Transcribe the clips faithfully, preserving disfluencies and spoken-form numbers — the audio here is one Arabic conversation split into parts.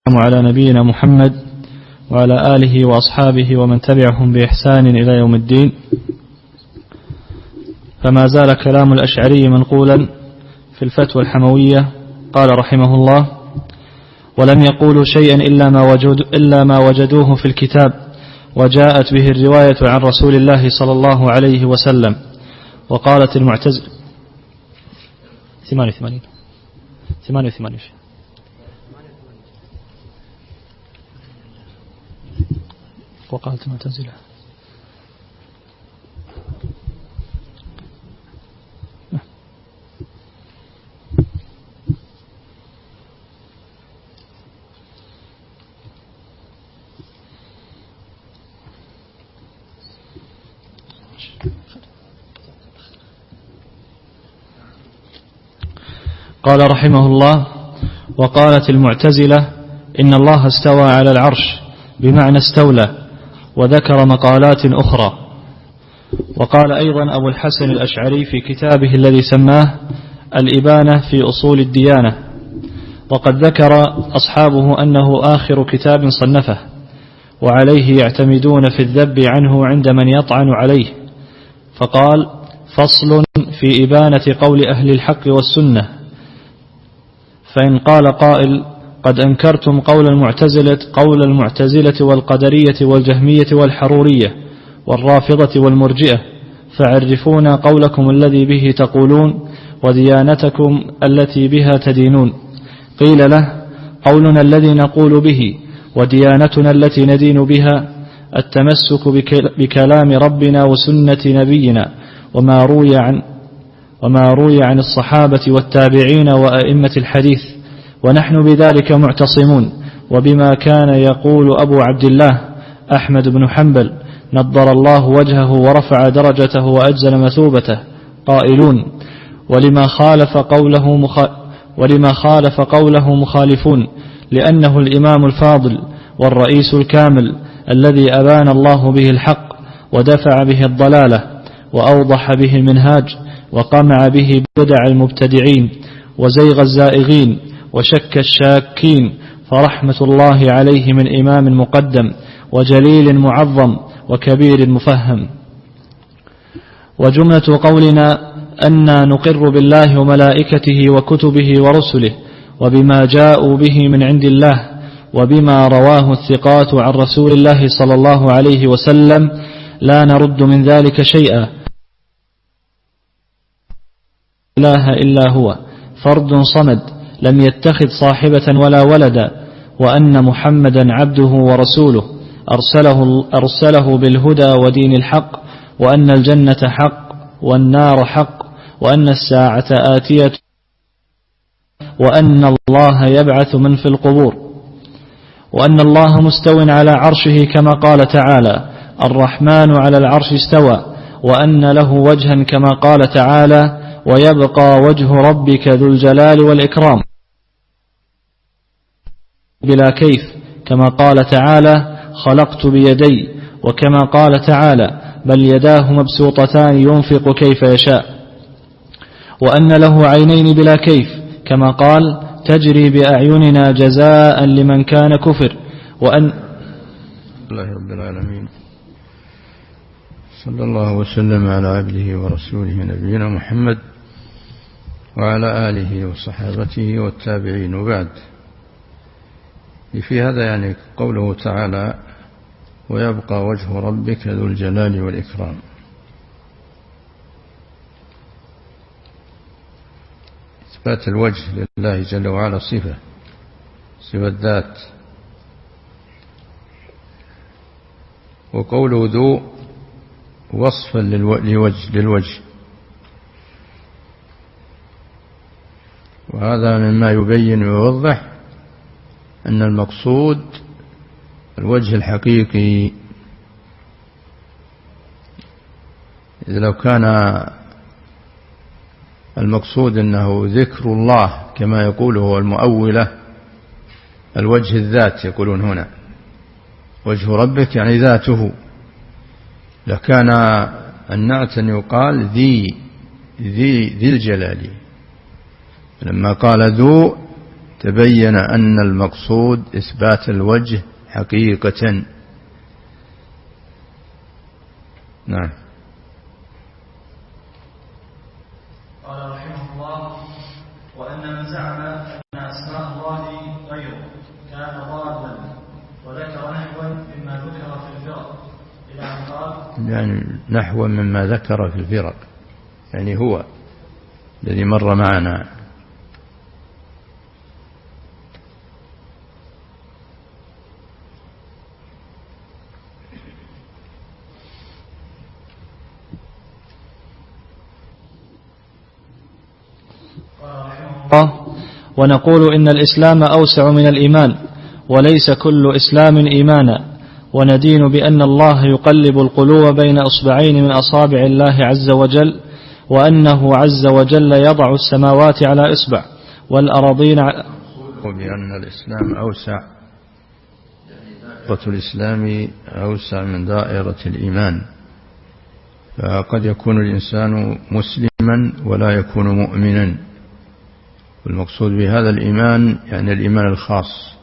على نبينا محمد وعلى آله وأصحابه ومن تبعهم بإحسان إلى يوم الدين. فما زال كلام الأشعري منقولا في الفتوى الحموية. قال رحمه الله: ولم يقولوا شيئا إلا ما, وجد إلا ما وجدوه في الكتاب، وجاءت به الرواية عن رسول الله صلى الله عليه وسلم. وقالت المعتزلة ثمانية وثمانين ثمانية وثمانين وقالت المعتزلة قال رحمه الله: وقالت المعتزلة إن الله استوى على العرش بمعنى استولى، وذكر مقالات أخرى. وقال أيضا أبو الحسن الأشعري في كتابه الذي سماه الإبانة في أصول الديانة، وقد ذكر أصحابه أنه آخر كتاب صنفه، وعليه يعتمدون في الذب عنه عند من يطعن عليه. فقال: فصل في إبانة قول أهل الحق والسنة. فإن قال قائل: قد أنكرتم قول المعتزلة قول المعتزلة والقدرية والجهمية والحرورية والرافضة والمرجئة، فعرفونا قولكم الذي به تقولون وديانتكم التي بها تدينون. قيل له: قولنا الذي نقول به وديانتنا التي ندين بها التمسك بكلام ربنا وسنة نبينا وما روي عن وما روي عن الصحابة والتابعين وأئمة الحديث، ونحن بذلك معتصمون، وبما كان يقول أبو عبد الله أحمد بن حنبل نضر الله وجهه ورفع درجته وأجزل مثوبته، قائلون: ولما خالف قوله مخ... ولما خالف قوله مخالفون، لأنه الإمام الفاضل والرئيس الكامل الذي أبان الله به الحق ودفع به الضلالة وأوضح به المنهاج وقمع به بدع المبتدعين وزيغ الزائغين وشك الشاكين، فرحمة الله عليه من إمام مقدم وجليل معظم وكبير مفهم. وجملة قولنا أن نقر بالله وملائكته وكتبه ورسله وبما جاءوا به من عند الله وبما رواه الثقات عن رسول الله صلى الله عليه وسلم، لا نرد من ذلك شيئا. لا إله إلا هو فرد صمد لم يتخذ صاحبة ولا ولدا، وأن محمدا عبده ورسوله أرسله, أرسله بالهدى ودين الحق، وأن الجنة حق والنار حق، وأن الساعة آتية، وأن الله يبعث من في القبور، وأن الله مستو على عرشه كما قال تعالى: الرحمن على العرش استوى، وأن له وجها كما قال تعالى: ويبقى وجه ربك ذو الجلال والإكرام، بلا كيف كما قال تعالى: خلقت بيدي، وكما قال تعالى: بل يداه مبسوطتان ينفق كيف يشاء، وأن له عينين بلا كيف كما قال: تجري بأعيننا جزاء لمن كان كفر، وأن الله رب العالمين صلى الله وسلم على عبده ورسوله نبينا محمد وعلى آله وصحابته والتابعين، وبعد. في هذا يعني قوله تعالى: ويبقى وجه ربك ذو الجلال والإكرام. إثبات الوجه لله جل وعلا صفة صفة ذات، وقوله ذو وصفا للوجه للوجه وهذا مما يبين ويوضح أن المقصود الوجه الحقيقي. إذا لو كان المقصود أنه ذكر الله كما يقوله المؤولة الوجه الذات، يقولون هنا وجه ربك يعني ذاته، لكان النعت أن يقال ذي ذي ذي الجلال. لما قال ذو تبين أن المقصود إثبات الوجه حقيقة. نعم. قال رحمه الله: وأن من زعم أن أسماء الله غيره كان ضالا وذكر نحوا مما ذكر في الفرق إلى أن قال يعني نحو مما ذكر في الفرق، يعني هو الذي مر معنا. ونقول إن الإسلام أوسع من الإيمان وليس كل إسلام إيمانا، وندين بأن الله يقلب القلوب بين أصبعين من أصابع الله عز وجل، وأنه عز وجل يضع السماوات على إصبع والأراضين على. وبأن الإسلام أوسع، دائرة الإسلام أوسع من دائرة الإيمان، فقد يكون الإنسان مسلما ولا يكون مؤمنا. والمقصود بهذا الإيمان يعني الإيمان الخاص.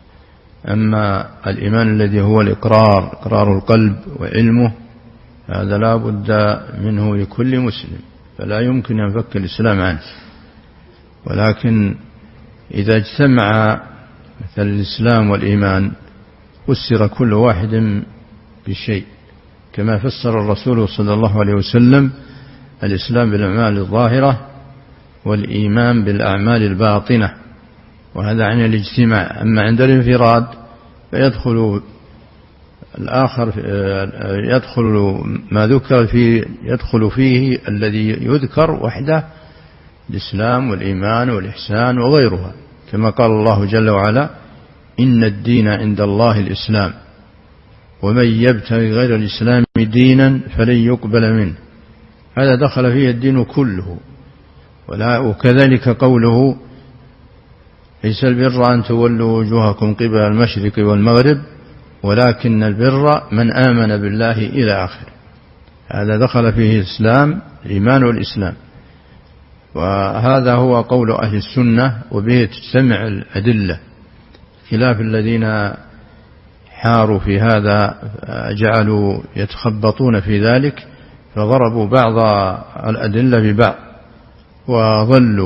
أما الإيمان الذي هو الإقرار، إقرار القلب وعلمه، هذا لا بد منه لكل مسلم، فلا يمكن أن ينفك الإسلام عنه. ولكن إذا اجتمع مثل الإسلام والإيمان فسر كل واحد بشيء، كما فسر الرسول صلى الله عليه وسلم الإسلام بالأعمال الظاهرة والإيمان بالأعمال الباطنة، وهذا عن الاجتماع. أما عند الانفراد فيدخل الآخر، يدخل ما ذكر فيه، يدخل فيه الذي يذكر وحده، الإسلام والإيمان والإحسان وغيرها، كما قال الله جل وعلا: إن الدين عند الله الإسلام ومن يبتغي غير الإسلام دينا فلن يقبل منه. هذا دخل فيه الدين كله. وكذلك قوله: ليس البر أن تولوا وجوهكم قبل المشرق والمغرب ولكن البر من آمن بالله إلى آخر. هذا دخل فيه الإسلام، الإيمان والإسلام. وهذا هو قول أهل السنة، وبه تجتمع الأدلة، خلاف الذين حاروا في هذا، جعلوا يتخبطون في ذلك فضربوا بعض الأدلة ببعض وظلوا.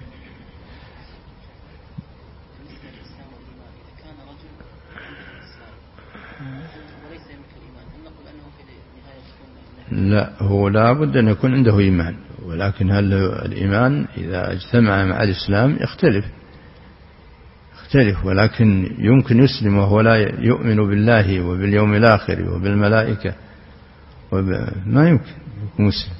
لا، هو لا بد أن يكون عنده إيمان، ولكن هل الإيمان إذا اجتمع مع الإسلام يختلف يختلف ولكن يمكن يسلم وهو لا يؤمن بالله وباليوم الآخر وبالملائكة، ما يمكن يكون مسلم.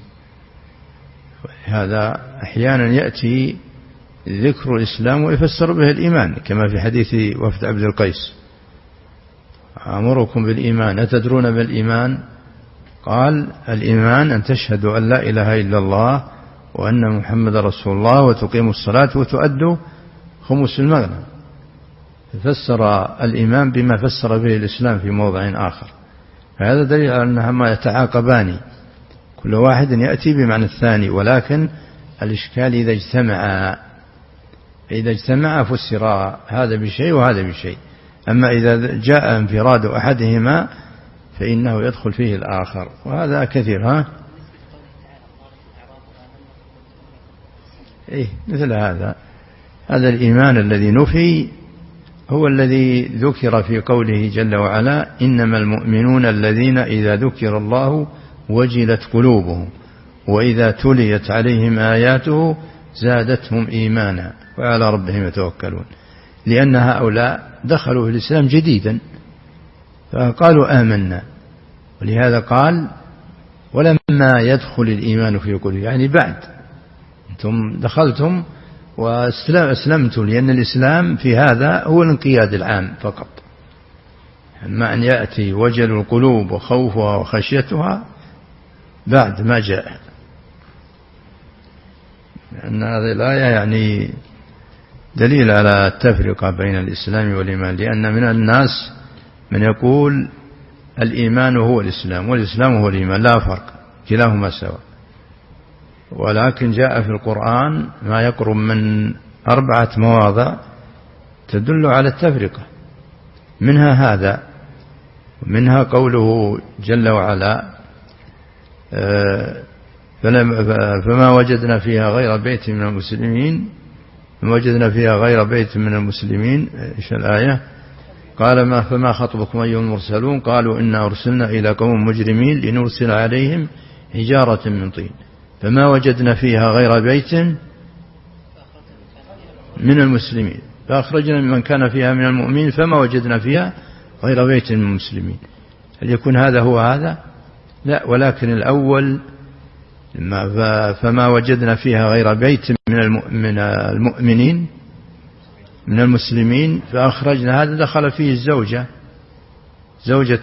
هذا أحيانا يأتي ذكر الإسلام ويفسر به الإيمان، كما في حديث وفد عبد القيس: أمركم بالإيمان أتدرون بالإيمان؟ قال: الإيمان أن تشهدوا أن لا إله إلا الله وأن محمد رسول الله وتقيموا الصلاة وتؤدوا خمس المغنم. فسر الإيمان بما فسر به الإسلام في موضع آخر، فهذا دليل على أنهما يتعاقبان، كل واحد يأتي بمعنى الثاني. ولكن الإشكال إذا اجتمع إذا اجتمع فسر هذا بشيء وهذا بشيء. أما إذا جاء انفراد أحدهما فإنه يدخل فيه الآخر، وهذا كثير. ها إيه مثل هذا هذا الإيمان الذي نفي هو الذي ذكر في قوله جل وعلا: إنما المؤمنون الذين إذا ذكر الله وجلت قلوبهم وإذا تليت عليهم آياته زادتهم إيمانا وعلى ربهم يتوكلون. لأن هؤلاء دخلوا في الإسلام جديدا فقالوا آمنا، ولهذا قال: ولما يدخل الإيمان في قلوبهم، يعني بعد أنتم دخلتم وأسلمتم، لأن الإسلام في هذا هو الانقياد العام فقط. أما أن يأتي وجل القلوب وخوفها وخشيتها بعد ما جاء. لأن هذه الآية يعني دليل على التفرقة بين الإسلام والإيمان، لأن من الناس من يقول الإيمان هو الإسلام والإسلام هو الإيمان، لا فرق، كلاهما سواء. ولكن جاء في القرآن ما يقرب من أربعة مواضع تدل على التفرقة، منها هذا، ومنها قوله جل وعلا فما وجدنا فيها غير بيت من المسلمين فما وجدنا فيها غير بيت من المسلمين. إيش الآية؟ قال ما فما خطبكم أيها المرسلون قالوا إنا أرسلنا إلى قوم مجرمين لنرسل عليهم حجارة من طين فما وجدنا فيها غير بيت من المسلمين فأخرجنا من كان فيها من المؤمنين فما وجدنا فيها غير بيت من المسلمين. هل يكون هذا هو هذا؟ لا، ولكن الأول فما وجدنا فيها غير بيت من المؤمنين من المسلمين فأخرجنا، هذا دخل فيه الزوجة زوجة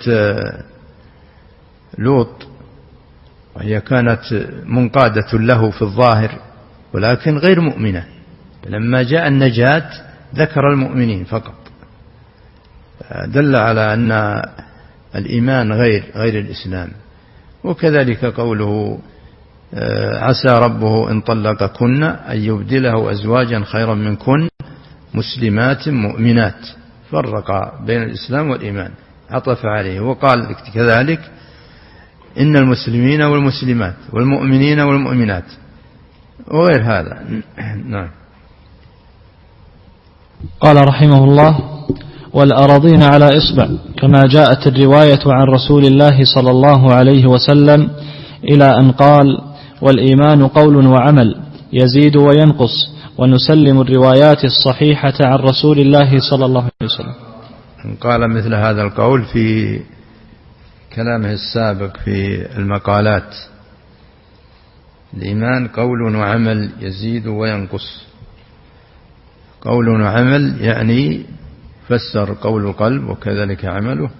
لوط، وهي كانت منقادة له في الظاهر ولكن غير مؤمنة، لما جاء النجاة ذكر المؤمنين فقط، دل على أن الإيمان غير غير الإسلام. وكذلك قوله عسى ربه إن طلقكن أن يبدله أزواجا خيرا منكن مسلمات مؤمنات، فرق بين الإسلام والإيمان، عطف عليه. وقال كذلك إن المسلمين والمسلمات والمؤمنين والمؤمنات وغير هذا. نعم. قال رحمه الله والأراضين على إصبع، كما جاءت الرواية عن رسول الله صلى الله عليه وسلم إلى أن قال والإيمان قول وعمل يزيد وينقص، ونسلم الروايات الصحيحة عن رسول الله صلى الله عليه وسلم. قال مثل هذا القول في كلامه السابق في المقالات، الإيمان قول وعمل يزيد وينقص. قول وعمل يعني فسر قول القلب وكذلك عمله،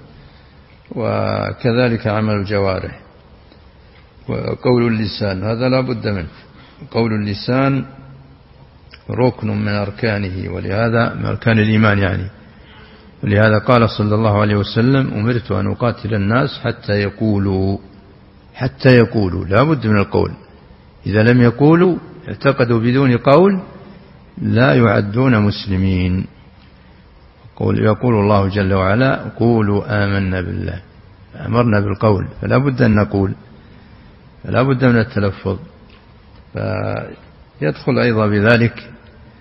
وكذلك عمل الجوارح. وقول اللسان هذا لا بد منه، قول اللسان ركن من أركانه، ولهذا من أركان الإيمان يعني، ولهذا قال صلى الله عليه وسلم أمرت أن أقاتل الناس حتى يقولوا حتى يقولوا لا بد من القول، إذا لم يقولوا اعتقدوا بدون قول لا يعدون مسلمين. يقول الله جل وعلا قولوا آمنا بالله، أمرنا بالقول، فلا بد أن نقول، فلا بد من التلفظ. فيدخل أيضا بذلك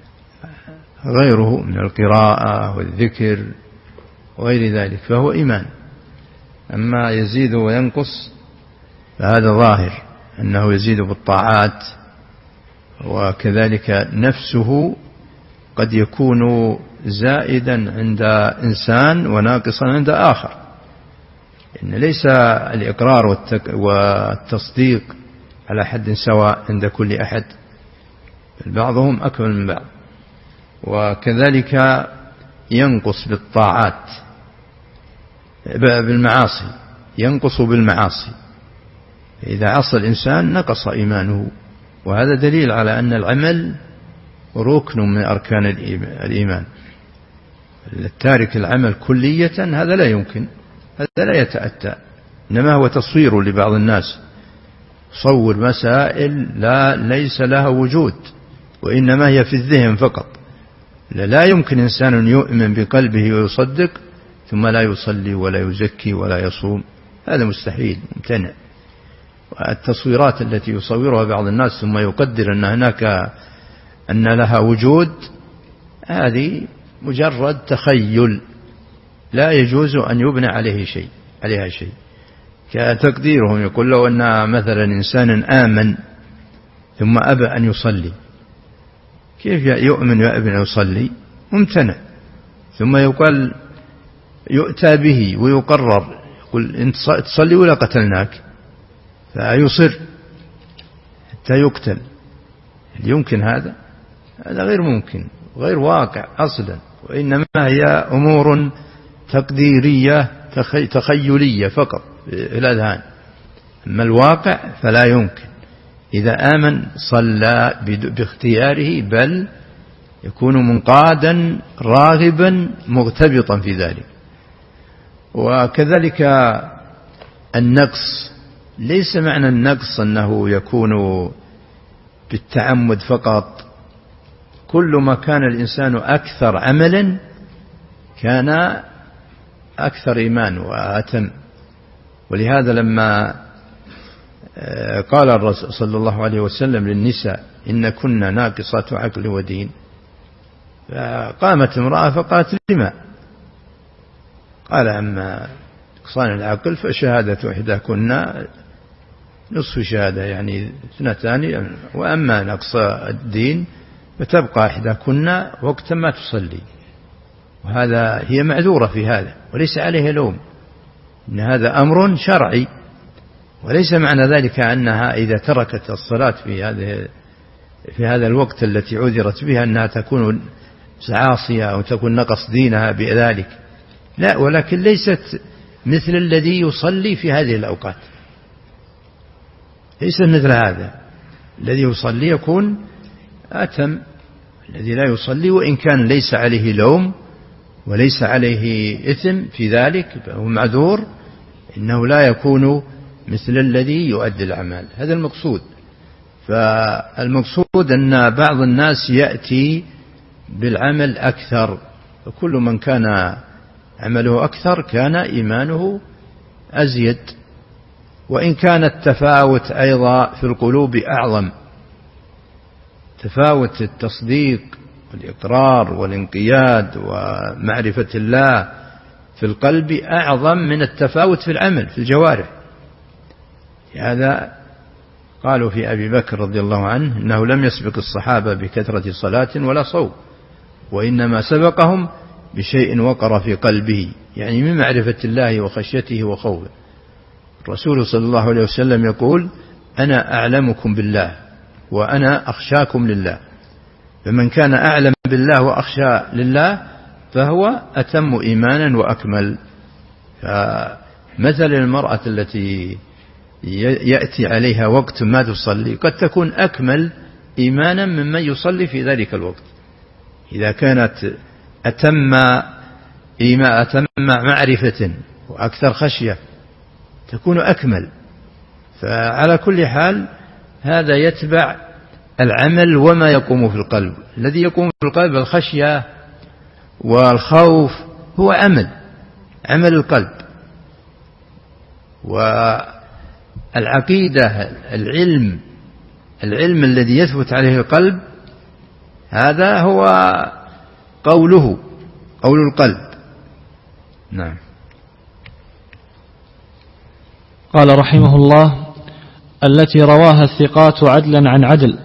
غيره من القراءة والذكر وغير ذلك، فهو إيمان. أما يزيد وينقص فهذا ظاهر أنه يزيد بالطاعات، وكذلك نفسه قد يكون زائدا عند إنسان وناقصا عند آخر، إن ليس الإقرار والتصديق على حد سواء عند كل أحد، بعضهم أكمل من بعض. وكذلك ينقص بالطاعات بالمعاصي، ينقص بالمعاصي، إذا عصى الإنسان نقص إيمانه، وهذا دليل على أن العمل ركن من أركان الإيمان. التارك العمل كلية هذا لا يمكن، هذا لا يتأتى، إنما هو تصوير لبعض الناس، صور مسائل لا ليس لها وجود، وإنما هي في الذهن فقط. لا يمكن إنسان يؤمن بقلبه ويصدق ثم لا يصلي ولا يزكي ولا يصوم، هذا مستحيل ممتنع. والتصويرات التي يصورها بعض الناس ثم يقدر أن هناك أن لها وجود، هذه مجرد تخيل لا يجوز أن يبنى عليه شيء عليها شيء. كتقديرهم يقول له أن مثلا إنسان آمن ثم أبى أن يصلي، كيف يؤمن ويأبى أن يصلي؟ ممتنع. ثم يقال يؤتى به ويقرر، يقول أنت تصلي ولا قتلناك، فيصر حتى يقتل. يمكن هذا؟ هذا غير ممكن، غير واقع أصلا، وإنما هي أمور تقديرية تخيلية فقط في الأذهان. أما الواقع فلا يمكن. إذا آمن صلى باختياره، بل يكون منقادا راغبا مغتبطا في ذلك. وكذلك النقص، ليس معنى النقص أنه يكون بالتعمد فقط، كل ما كان الإنسان أكثر عملا كان أكثر إيمان وأتم. ولهذا لما قال الرسول صلى الله عليه وسلم للنساء إن كنا ناقصات عقل ودين، فقامت امرأة فقالت لما؟ قال أما نقصان العقل فشهادة إحداكن نصف شهادة يعني اثنتان، وأما نقص الدين فتبقى إحداكن وقت ما تصلي. وهذا هي معذورة في هذا وليس عليها لوم، إن هذا أمر شرعي، وليس معنى ذلك أنها إذا تركت الصلاة في هذه في هذا الوقت التي عذرت بها أنها تكون عاصية أو تكون نقص دينها بذلك، لا، ولكن ليست مثل الذي يصلي في هذه الأوقات، ليس مثل هذا. الذي يصلي يكون أتم، الذي لا يصلي وإن كان ليس عليه لوم وليس عليه إثم في ذلك فهو معذور، إنه لا يكون مثل الذي يؤدي الأعمال. هذا المقصود. فالمقصود أن بعض الناس يأتي بالعمل أكثر، وكل من كان عمله أكثر كان إيمانه أزيد، وإن كان التفاوت أيضا في القلوب أعظم، تفاوت التصديق والإقرار والانقياد ومعرفة الله في القلب أعظم من التفاوت في العمل في الجوارح. هذا قالوا في أبي بكر رضي الله عنه إنه لم يسبق الصحابة بكثرة صلاة ولا صوم، وإنما سبقهم بشيء وقر في قلبه، يعني من معرفة الله وخشيته وخوفه. الرسول صلى الله عليه وسلم يقول أنا أعلمكم بالله وأنا أخشاكم لله، فمن كان أعلم بالله وأخشى لله فهو أتم إيمانا وأكمل. فمثل المرأة التي يأتي عليها وقت ما تصلي قد تكون أكمل إيمانا ممن يصلي في ذلك الوقت، إذا كانت أتم إيمان أتم معرفة وأكثر خشية تكون أكمل. فعلى كل حال هذا يتبع العمل وما يقوم في القلب. الذي يقوم في القلب الخشية والخوف هو عمل عمل القلب، والعقيدة العلم العلم الذي يثبت عليه القلب هذا هو قوله قول القلب. نعم. قال رحمه الله التي رواها الثقات عدلا عن عدل.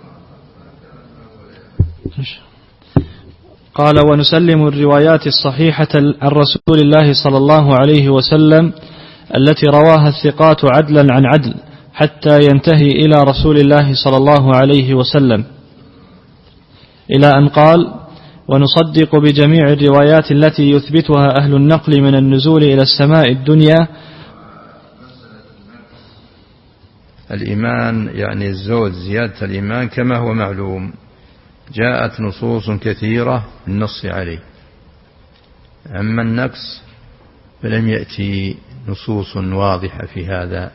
قال ونسلم الروايات الصحيحة عن رسول الله صلى الله عليه وسلم التي رواها الثقات عدلا عن عدل حتى ينتهي إلى رسول الله صلى الله عليه وسلم، إلى أن قال ونصدق بجميع الروايات التي يثبتها أهل النقل من النزول إلى السماء الدنيا. الإيمان يعني الزود زيادة الإيمان كما هو معلوم، جاءت نصوص كثيرة النص عليه. أما النقص فلم يأتي نصوص واضحة في هذا،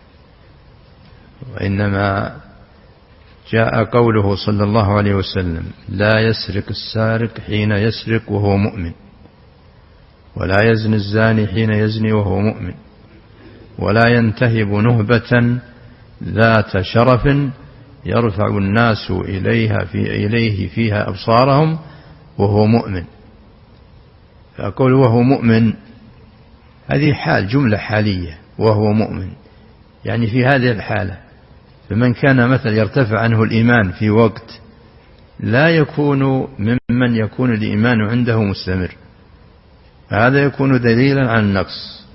وإنما جاء قوله صلى الله عليه وسلم لا يسرق السارق حين يسرق وهو مؤمن، ولا يزني الزاني حين يزني وهو مؤمن، ولا ينتهب نهبة ذات شرف يرفع الناس إليها في إليه فيها أبصارهم وهو مؤمن. فأقول وهو مؤمن هذه حال جملة حالية، وهو مؤمن يعني في هذه الحالة. فمن كان مثلا يرتفع عنه الإيمان في وقت لا يكون ممن يكون الإيمان عنده مستمر، هذا يكون دليلا عن النقص.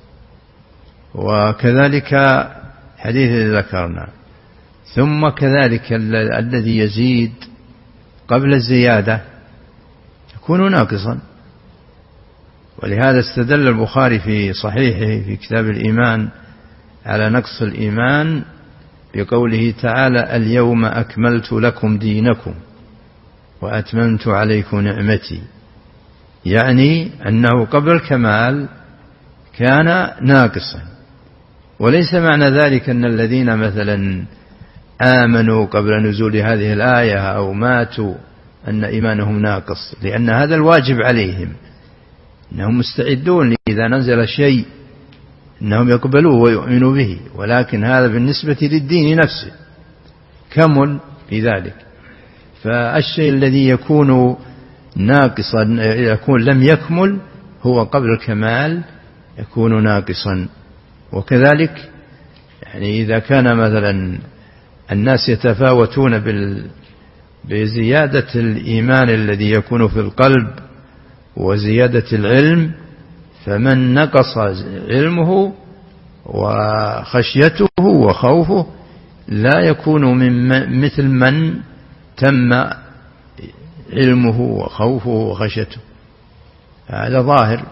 وكذلك حديث ذكرنا. ثم كذلك الذي يزيد قبل الزيادة يكون ناقصا. ولهذا استدل البخاري في صحيحه في كتاب الإيمان على نقص الإيمان بقوله تعالى اليوم أكملت لكم دينكم وأتممت عليكم نعمتي، يعني أنه قبل الكمال كان ناقصا. وليس معنى ذلك أن الذين مثلا آمنوا قبل نزول هذه الآية أو ماتوا أن إيمانهم ناقص، لأن هذا الواجب عليهم، إنهم مستعدون إذا نزل شيء إنهم يقبلوه ويؤمنوا به، ولكن هذا بالنسبة للدين نفسه كمل في ذلك. فالشيء الذي يكون ناقصا يكون لم يكمل هو قبل الكمال يكون ناقصا. وكذلك يعني إذا كان مثلا الناس يتفاوتون بال بزيادة الإيمان الذي يكون في القلب وزيادة العلم، فمن نقص علمه وخشيته وخوفه لا يكون من مثل من تم علمه وخوفه وخشيته، هذا ظاهر.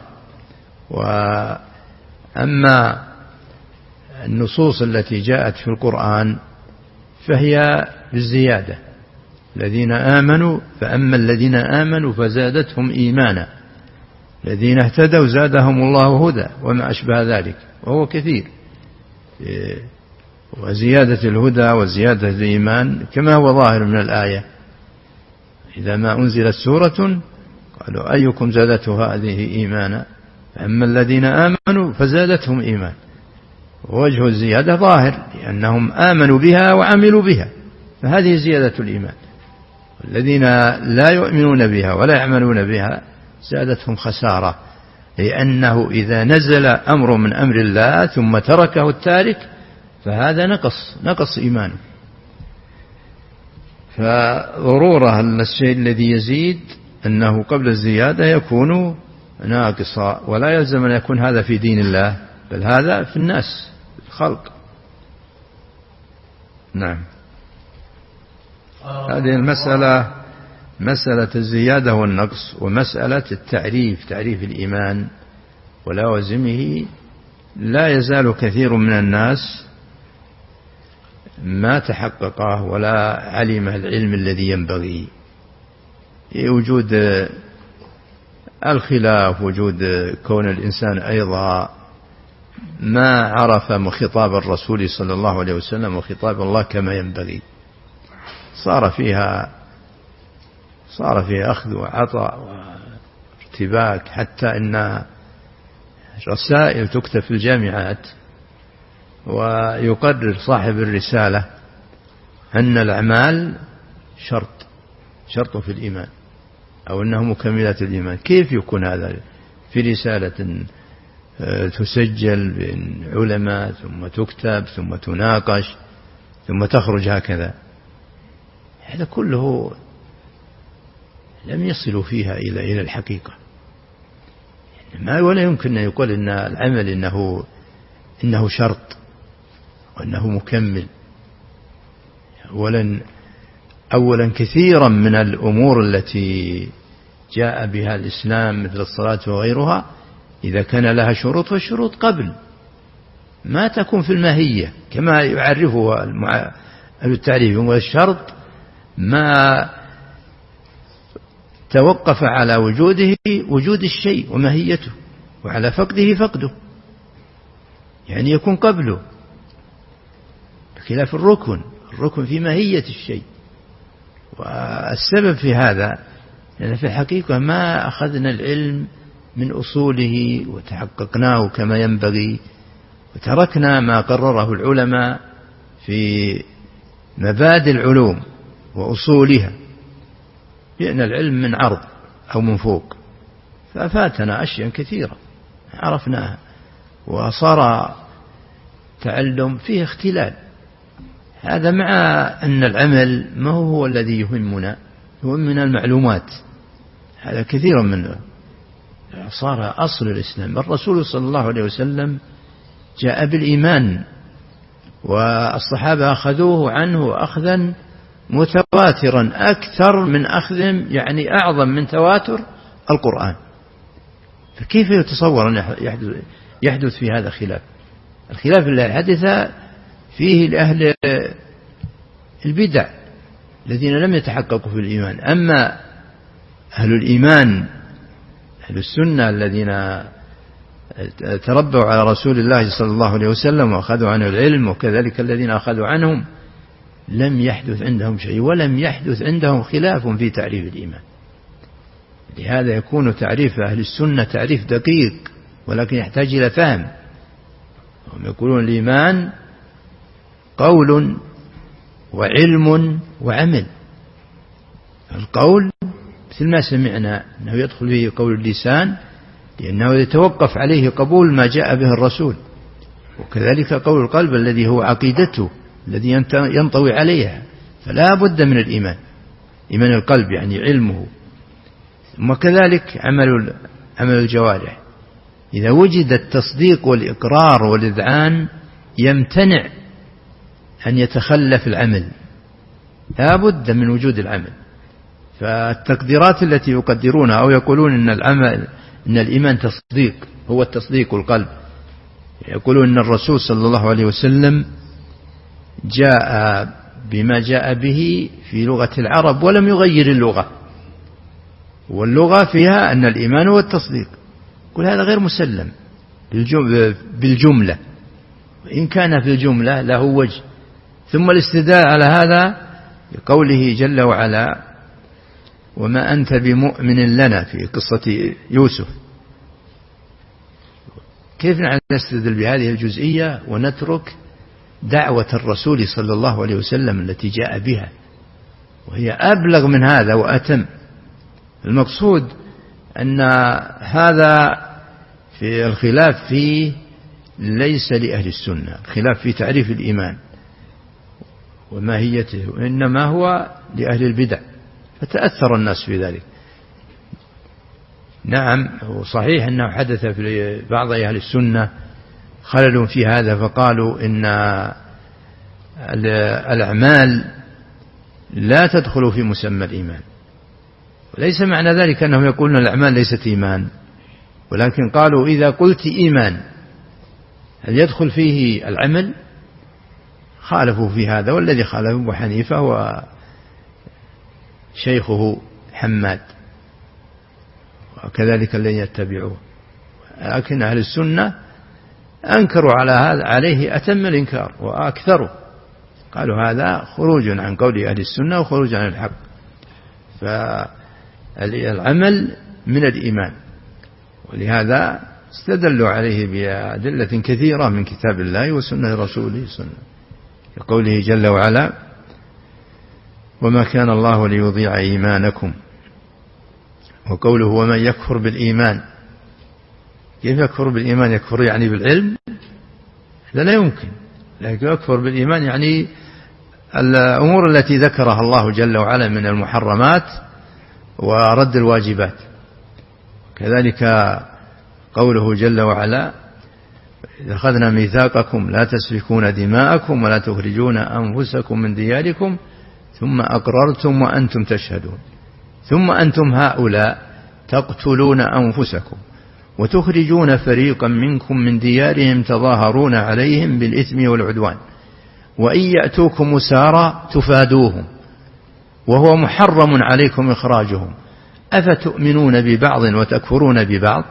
وأما النصوص التي جاءت في القرآن فهي بالزيادة، الذين آمنوا فأما الذين آمنوا فزادتهم إيمانا، الذين اهتدوا زادهم الله هدى وما أشبه ذلك، وهو كثير. وزيادة الهدى وزيادة الإيمان كما هو ظاهر من الآية، إذا ما أنزلت سورة قالوا أيكم زادته هذه إيمانا فأما الذين آمنوا فزادتهم إيمان، ووجه الزيادة ظاهر لأنهم آمنوا بها وعملوا بها، فهذه زيادة الإيمان. الذين لا يؤمنون بها ولا يعملون بها زادتهم خسارة، لأنه إذا نزل أمر من أمر الله ثم تركه التارك فهذا نقص نقص إيمانه. فضرورة أن الشيء الذي يزيد أنه قبل الزيادة يكون ناقصا، ولا يلزم أن يكون هذا في دين الله، بل هذا في الناس الخلق. نعم. هذه المسألة مسألة الزيادة والنقص، ومسألة التعريف تعريف الإيمان ولوازمه، لا يزال كثير من الناس ما تحققه ولا علم العلم الذي ينبغي، وجود الخلاف، وجود كون الإنسان أيضا ما عرف خطاب الرسول صلى الله عليه وسلم وخطاب الله كما ينبغي، صار فيها صار فيها أخذ وعطاء وارتباك، حتى إن رسائل تكتب في الجامعات ويقرر صاحب الرسالة أن الأعمال شرط شرط في الإيمان، أو أنه مكملات الإيمان. كيف يكون هذا في رسالة تسجل بين علماء ثم تكتب ثم تناقش ثم تخرج هكذا؟ هذا كله لم يصلوا فيها إلى إلى الحقيقة. ما ولا يمكن أن يقول إن العمل إنه إنه شرط وإنه مكمل. أولا أولا كثيرا من الأمور التي جاء بها الإسلام مثل الصلاة وغيرها إذا كان لها شروط فالشروط قبل ما تكون في الماهية كما يعرفها التعريف، والشرط ما توقف على وجوده وجود الشيء وماهيته، وعلى فقده فقده، يعني يكون قبله، بخلاف الركن الركن في ماهية الشيء. والسبب في هذا لأن في الحقيقة ما أخذنا العلم من أصوله وتحققناه كما ينبغي، وتركنا ما قرره العلماء في مبادئ العلوم وأصولها، لأن العلم من عرض أو من فوق، ففاتنا أشياء كثيرة عرفناها، وصار تعلم فيه اختلال. هذا مع أن العمل ما هو الذي يهمنا، هو من المعلومات، هذا كثير منه صار أصل الإسلام. الرسول صلى الله عليه وسلم جاء بالإيمان، والصحابة أخذوه عنه أخذا متواترا أكثر من أخذهم، يعني أعظم من تواتر القرآن. فكيف يتصور أن يحدث في هذا خلاف؟ الخلاف الذي حدث فيه لأهل البدع الذين لم يتحققوا في الإيمان. أما أهل الإيمان أهل السنة الذين تربوا على رسول الله صلى الله عليه وسلم وأخذوا عنه العلم، وكذلك الذين أخذوا عنهم، لم يحدث عندهم شيء ولم يحدث عندهم خلاف في تعريف الإيمان. لهذا يكون تعريف أهل السنة تعريف دقيق، ولكن يحتاج إلى فهم. هم يقولون الإيمان قول وعلم وعمل. القول مثل ما سمعنا أنه يدخل فيه قول اللسان لأنه يتوقف عليه قبول ما جاء به الرسول، وكذلك قول القلب الذي هو عقيدته الذي ينطوي عليها، فلا بد من الإيمان، إيمان القلب يعني علمه. وكذلك عمل عمل الجوارح، إذا وجد التصديق والإقرار والإذعان يمتنع أن يتخلف العمل، لا بد من وجود العمل. فالتقديرات التي يقدرونها أو يقولون إن العمل إن الإيمان تصديق هو التصديق القلب، يقولون إن الرسول صلى الله عليه وسلم جاء بما جاء به في لغة العرب ولم يغير اللغة، واللغة فيها أن الإيمان هو التصديق. كل هذا غير مسلم بالجملة، وإن كان في الجملة له وجه. ثم الاستدلال على هذا بقوله جل وعلا وما أنت بمؤمن لنا في قصة يوسف. كيف نستدل بهذه الجزئية ونترك دعوة الرسول صلى الله عليه وسلم التي جاء بها وهي أبلغ من هذا وأتم؟ المقصود أن هذا في الخلاف فيه ليس لأهل السنة، الخلاف في تعريف الإيمان وماهيته، وإنما هو لأهل البدع، فتأثر الناس في ذلك. نعم وصحيح أنه حدث في بعض أهل السنة خلل في هذا، فقالوا إن الأعمال لا تدخل في مسمى الإيمان، وليس معنى ذلك أنهم يقولون الأعمال ليست إيمان، ولكن قالوا إذا قلت إيمان هل يدخل فيه العمل؟ خالفوا في هذا، والذي خالفه أبو حنيفة وشيخه حماد وكذلك الذين يتبعوه. لكن أهل السنة أنكروا على هذا عليه أتم الإنكار وأكثروا، قالوا هذا خروج عن قول أهل السنة وخروج عن الحق. فالعمل من الإيمان، ولهذا استدلوا عليه بأدلة كثيرة من كتاب الله وسنة رسوله صلى الله عليه وسلم، كقوله جل وعلا وما كان الله ليضيع إيمانكم، وقوله ومن يكفر بالإيمان. كيف يكفر بالإيمان؟ يكفر يعني بالعلم؟ هذا لا يمكن، لكن يكفر بالإيمان يعني الأمور التي ذكرها الله جل وعلا من المحرمات ورد الواجبات. كذلك قوله جل وعلا إذا أخذنا ميثاقكم لا تسفكون دماءكم ولا تخرجون أنفسكم من دياركم ثم أقررتم وأنتم تشهدون ثم أنتم هؤلاء تقتلون أنفسكم وتخرجون فريقا منكم من ديارهم تظاهرون عليهم بالإثم والعدوان وإن يأتوكم أسارى تفادوهم وهو محرم عليكم إخراجهم أفتؤمنون ببعض وتكفرون ببعض.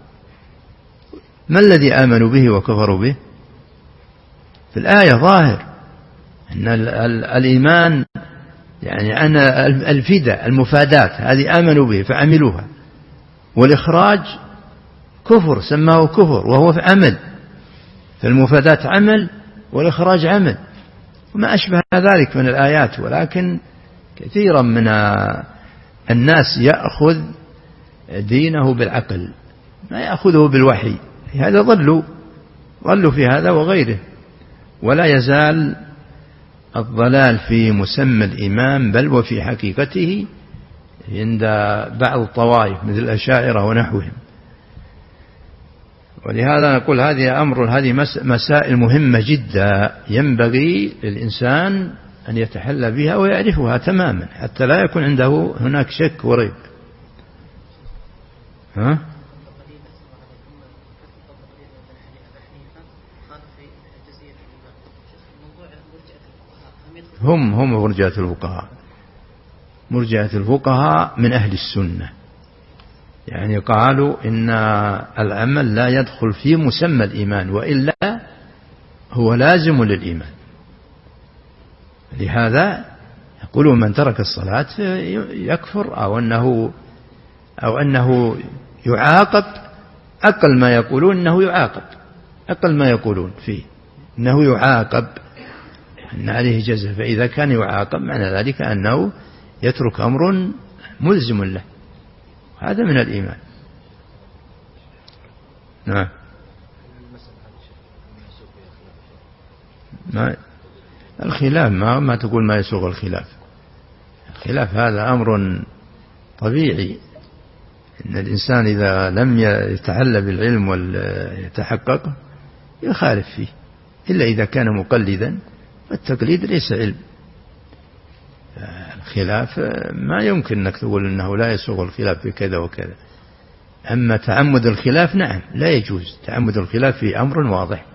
ما الذي آمنوا به وكفروا به؟ في الآية ظاهر أن الإيمان يعني أن الفداء المفادات هذه آمنوا به فعملوها، والإخراج كفر سماه كفر وهو في عمل، فالمفادات عمل والإخراج عمل وما أشبه ذلك من الآيات. ولكن كثيرا من الناس يأخذ دينه بالعقل ما يأخذه بالوحي، هذا ضلوا ضلوا في هذا وغيره. ولا يزال الضلال في مسمى الإيمان بل وفي حقيقته عند بعض الطوائف مثل الأشاعرة ونحوهم. ولهذا نقول هذه أمر هذه مسائل مهمة جدا ينبغي للإنسان أن يتحلى بها ويعرفها تماما حتى لا يكون عنده هناك شك وريب. ها؟ هم هم مرجئة الفقهاء مرجئة الفقهاء من أهل السنة، يعني قالوا إن العمل لا يدخل في مسمى الإيمان وإلا هو لازم للإيمان. لهذا يقولون من ترك الصلاة يكفر أو أنه أو أنه يعاقب، أقل ما يقولون أنه يعاقب، أقل ما يقولون فيه أنه يعاقب، أن عليه جزاء. فإذا كان يعاقب معنى ذلك أنه يترك أمر ملزم له، هذا من الإيمان. نعم. ما الخلاف ما, ما تقول ما يسوغ الخلاف. الخلاف هذا أمر طبيعي، إن الإنسان إذا لم يتحلى بالعلم ويتحقق يخالف فيه، إلا إذا كان مقلدا، والتقليد ليس علم. الخلاف ما يمكن أنك تقول أنه لا يسوغ الخلاف بكذا وكذا. أما تعمد الخلاف نعم لا يجوز، تعمد الخلاف في أمر واضح.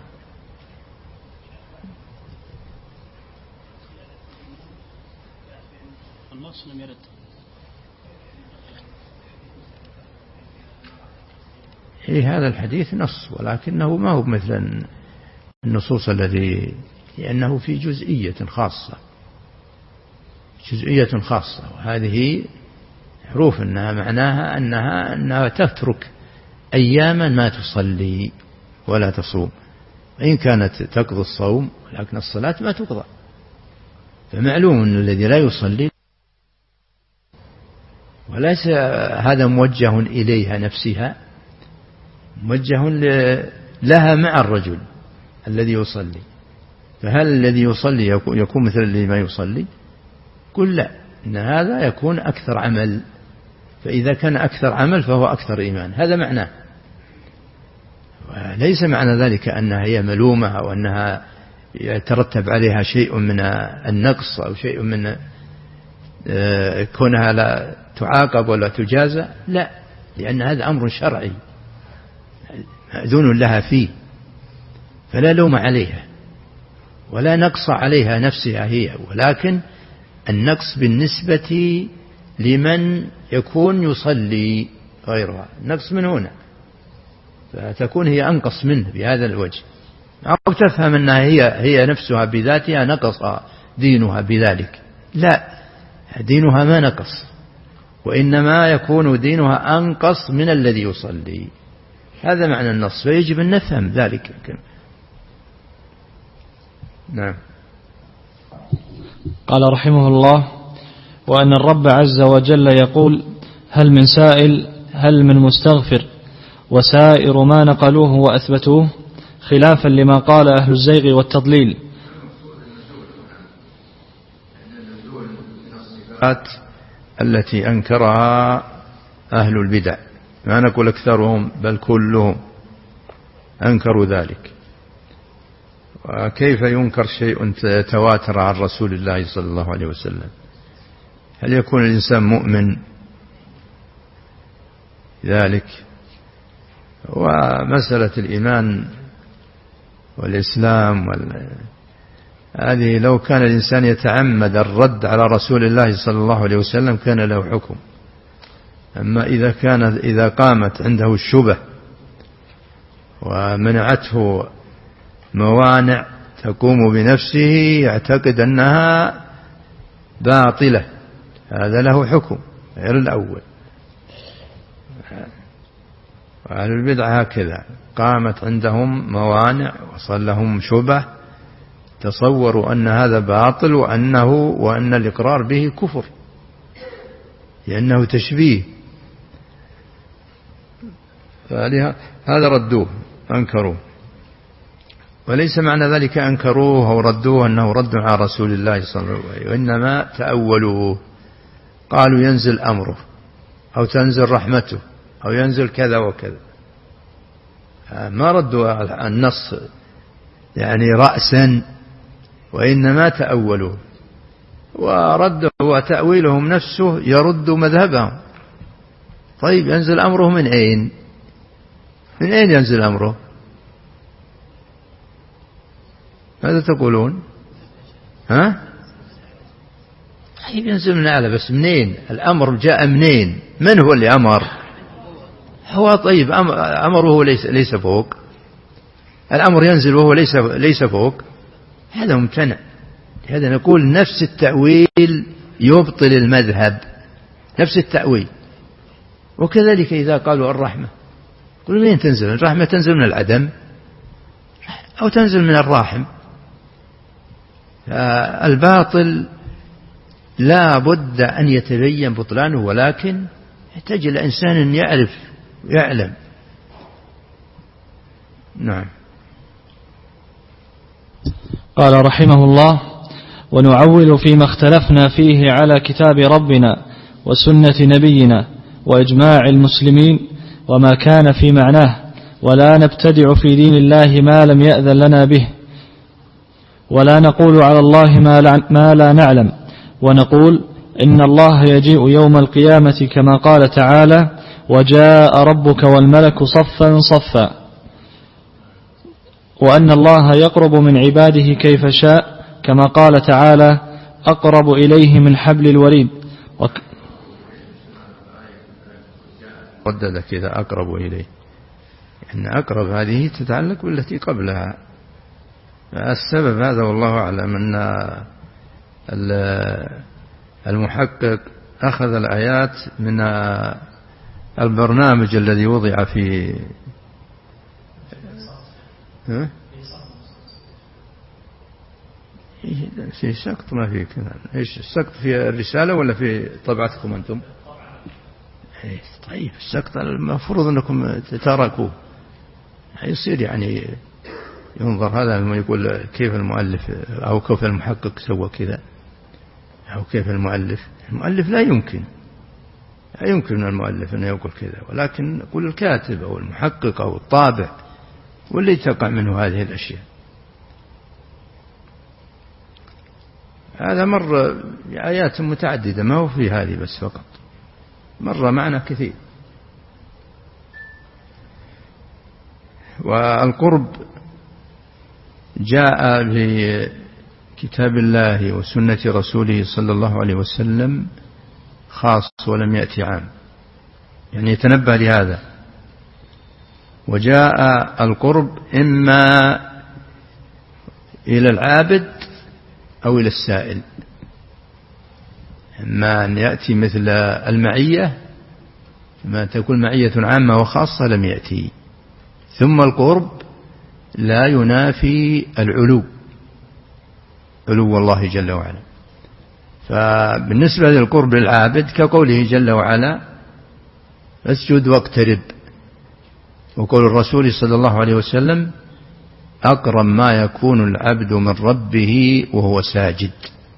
إيه هذا الحديث نص، ولكنه ما هو مثل النصوص الذي، لأنه في جزئية خاصة، جزئية خاصة، وهذه حروف أنها معناها أنها, أنها تترك أياما ما تصلي ولا تصوم، وإن كانت تقضي الصوم ولكن الصلاة ما تقضى. فمعلوم أن الذي لا يصلي، وليس هذا موجه إليها نفسها، موجه لها مع الرجل الذي يصلي. فهل الذي يصلي يكون مثل الذي ما يصلي؟ قل لا، إن هذا يكون أكثر عمل، فإذا كان أكثر عمل فهو أكثر إيمان، هذا معناه. وليس معنى ذلك أنها هي ملومة أو أنها يترتب عليها شيء من النقص أو شيء من كونها لا تعاقب ولا تجازى، لا، لأن هذا أمر شرعي مأذون لها فيه، فلا لوم عليها ولا نقص عليها نفسها هي، ولكن النقص بالنسبة لمن يكون يصلي غيرها، نقص من هنا، فتكون هي أنقص منه بهذا الوجه، أو تفهم أنها هي, هي نفسها بذاتها نقص دينها بذلك. لا، دينها ما نقص، وإنما يكون دينها أنقص من الذي يصلي، هذا معنى النص، فيجب أن نفهم ذلك. نعم. قال رحمه الله: وأن الرب عز وجل يقول: هل من سائل، هل من مستغفر، وسائر ما نقلوه وأثبتوه، خلافا لما قال أهل الزيغ والتضليل. التي أنكرها أهل البدع، ما نقول أكثرهم بل كلهم أنكروا ذلك. وكيف ينكر شيء تواتر عن رسول الله صلى الله عليه وسلم؟ هل يكون الإنسان مؤمن ذلك؟ ومسألة الإيمان والإسلام وال... هذه لو كان الإنسان يتعمد الرد على رسول الله صلى الله عليه وسلم كان له حكم. أما إذا كان إذا قامت عنده الشبه ومنعته موانع تقوم بنفسه يعتقد أنها باطلة، هذا له حكم غير الأول. وأهل البدع هكذا، قامت عندهم موانع وصل لهم شبه، تصوروا أن هذا باطل وأنه وأن الإقرار به كفر لأنه تشبيه، هذا ردوه أنكروه. وليس معنى ذلك أنكروه أو ردوه أنه رد على رسول الله صلى الله عليه وسلم، وإنما تأولوه، قالوا ينزل أمره أو تنزل رحمته أو ينزل كذا وكذا، ما ردوا النص يعني رأسا، وإنما تأولوه، ورده وتأويلهم نفسه يرد مذهبهم. طيب ينزل أمره من أين؟ من أين ينزل أمره؟ ماذا تقولون؟ ها؟ طيب ينزل من أعلى، بس منين؟ الأمر جاء منين؟ من هو اللي أمر؟ هو طيب أمره ليس ليس فوق، الأمر ينزل وهو ليس ليس فوق، هذا ممتنع. هذا نقول نفس التأويل يبطل المذهب، نفس التأويل، وكذلك إذا قالوا الرحمة، قل منين تنزل الرحمة؟ تنزل من العدم أو تنزل من الراحم. الباطل لا بد أن يتبين بطلانه، ولكن يحتاج الإنسان أن يعرف ويعلم. نعم. قال رحمه الله: ونعول فيما اختلفنا فيه على كتاب ربنا وسنة نبينا وإجماع المسلمين وما كان في معناه، ولا نبتدع في دين الله ما لم يأذن لنا به، ولا نقول على الله ما لا نعلم، ونقول إن الله يجيء يوم القيامة كما قال تعالى: وجاء ربك والملك صفا صفا، وأن الله يقرب من عباده كيف شاء كما قال تعالى: أقرب إليه من حبل الوريد. وك... ردد كذا أقرب إليه، إن أقرب هذه تتعلق بالتي قبلها. السبب هذا والله أعلم أن المحقق أخذ الآيات من البرنامج الذي وضع في ها؟ في سقط ما في كذا. ايش السقط؟ في الرسالة ولا في طبعتكم أنتم؟ طيب السقط المفروض أنكم تتركوه، يصير يعني ينظر هذا لما يقول كيف المؤلف أو كيف المحقق سوى كذا أو كيف المؤلف. المؤلف لا يمكن لا يمكن المؤلف أن يقول كذا، ولكن يقول الكاتب أو المحقق أو الطابع واللي تقع منه هذه الأشياء. هذا مر آيات متعددة، ما هو في هذه بس فقط، مر معنا كثير. والقرب جاء بكتاب الله وسنة رسوله صلى الله عليه وسلم خاص ولم يأتي عام، يعني يتنبه لهذا. وجاء القرب إما إلى العابد أو إلى السائل، إما أن يأتي مثل المعية، ما تكون معية عامة وخاصة لم يأتي. ثم القرب لا ينافي العلو، علو الله جل وعلا. فبالنسبة للقرب للعابد كقوله جل وعلا: اسجد واقترب، وقول الرسول صلى الله عليه وسلم: أقرب ما يكون العبد من ربه وهو ساجد.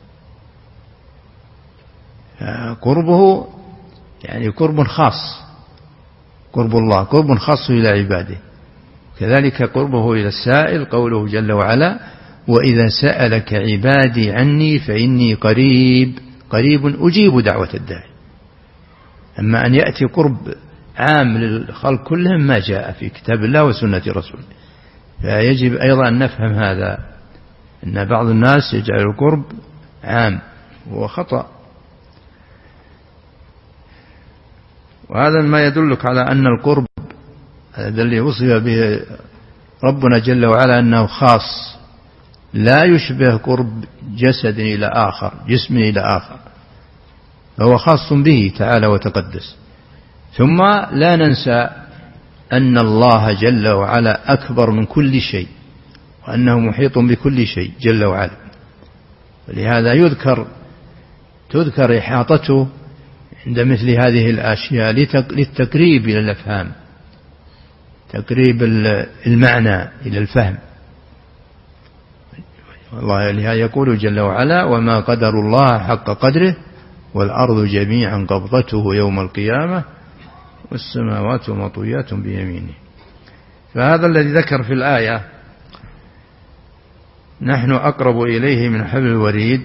قربه يعني قرب خاص، قرب الله قرب خاص إلى عباده. كذلك قربه إلى السائل، قوله جل وعلا: وإذا سألك عبادي عني فإني قريب قريب أجيب دعوة الداعي. أما أن يأتي قرب عام للخلق كلهم ما جاء في كتاب الله وسنة رسوله. فيجب أيضا أن نفهم هذا، أن بعض الناس يجعل القرب عام وهو خطأ. وهذا ما يدلك على أن القرب هذا اللي وصف به ربنا جل وعلا أنه خاص، لا يشبه قرب جسد إلى آخر، جسم إلى آخر، فهو خاص به تعالى وتقدس. ثم لا ننسى أن الله جل وعلا أكبر من كل شيء، وأنه محيط بكل شيء جل وعلا. ولهذا يذكر تذكر إحاطته عند مثل هذه الأشياء للتقريب إلى الأفهام، تقريب المعنى إلى الفهم. والله لهذا يقول جل وعلا: وما قدر الله حق قدره والأرض جميعا قبضته يوم القيامة والسماوات مطويات بيمينه. فهذا الذي ذكر في الآية نحن أقرب إليه من حبل الوريد،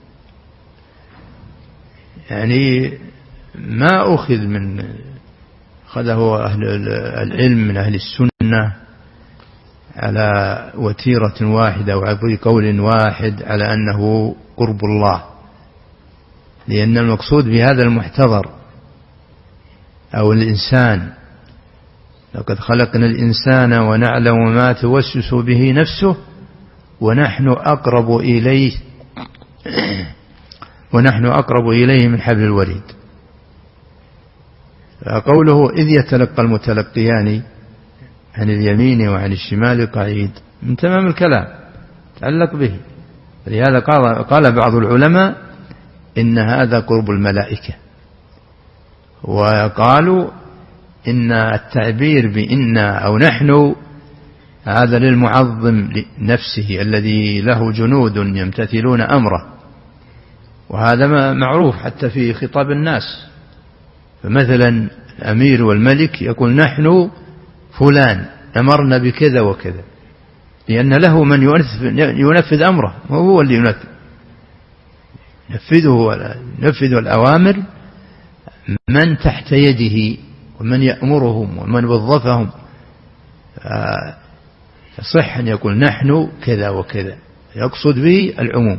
يعني ما أخذ من أخذه أهل العلم من أهل السنة على وتيرة واحدة وعلى قول واحد على أنه قرب الله، لأن المقصود بهذا المحتضر أو الإنسان. لقد خلقنا الإنسان ونعلم ما توسوس به نفسه ونحن أقرب إليه ونحن أقرب إليه من حبل الوريد. قوله إذ يتلقى المتلقيان عن اليمين وعن الشمال قعيد من تمام الكلام تعلق به. لهذا قال, قال بعض العلماء إن هذا قرب الملائكة، وقالوا إن التعبير بإن أو نحن هذا للمعظم نفسه الذي له جنود يمتثلون أمره، وهذا معروف حتى في خطاب الناس. فمثلا الأمير والملك يقول نحن فلان أمرنا بكذا وكذا، لأن له من ينفذ أمره وهو اللي ينفذ ينفذه ينفذ الأوامر من تحت يده ومن يأمرهم ومن وظفهم. يصح أن يقول نحن كذا وكذا يقصد به العموم.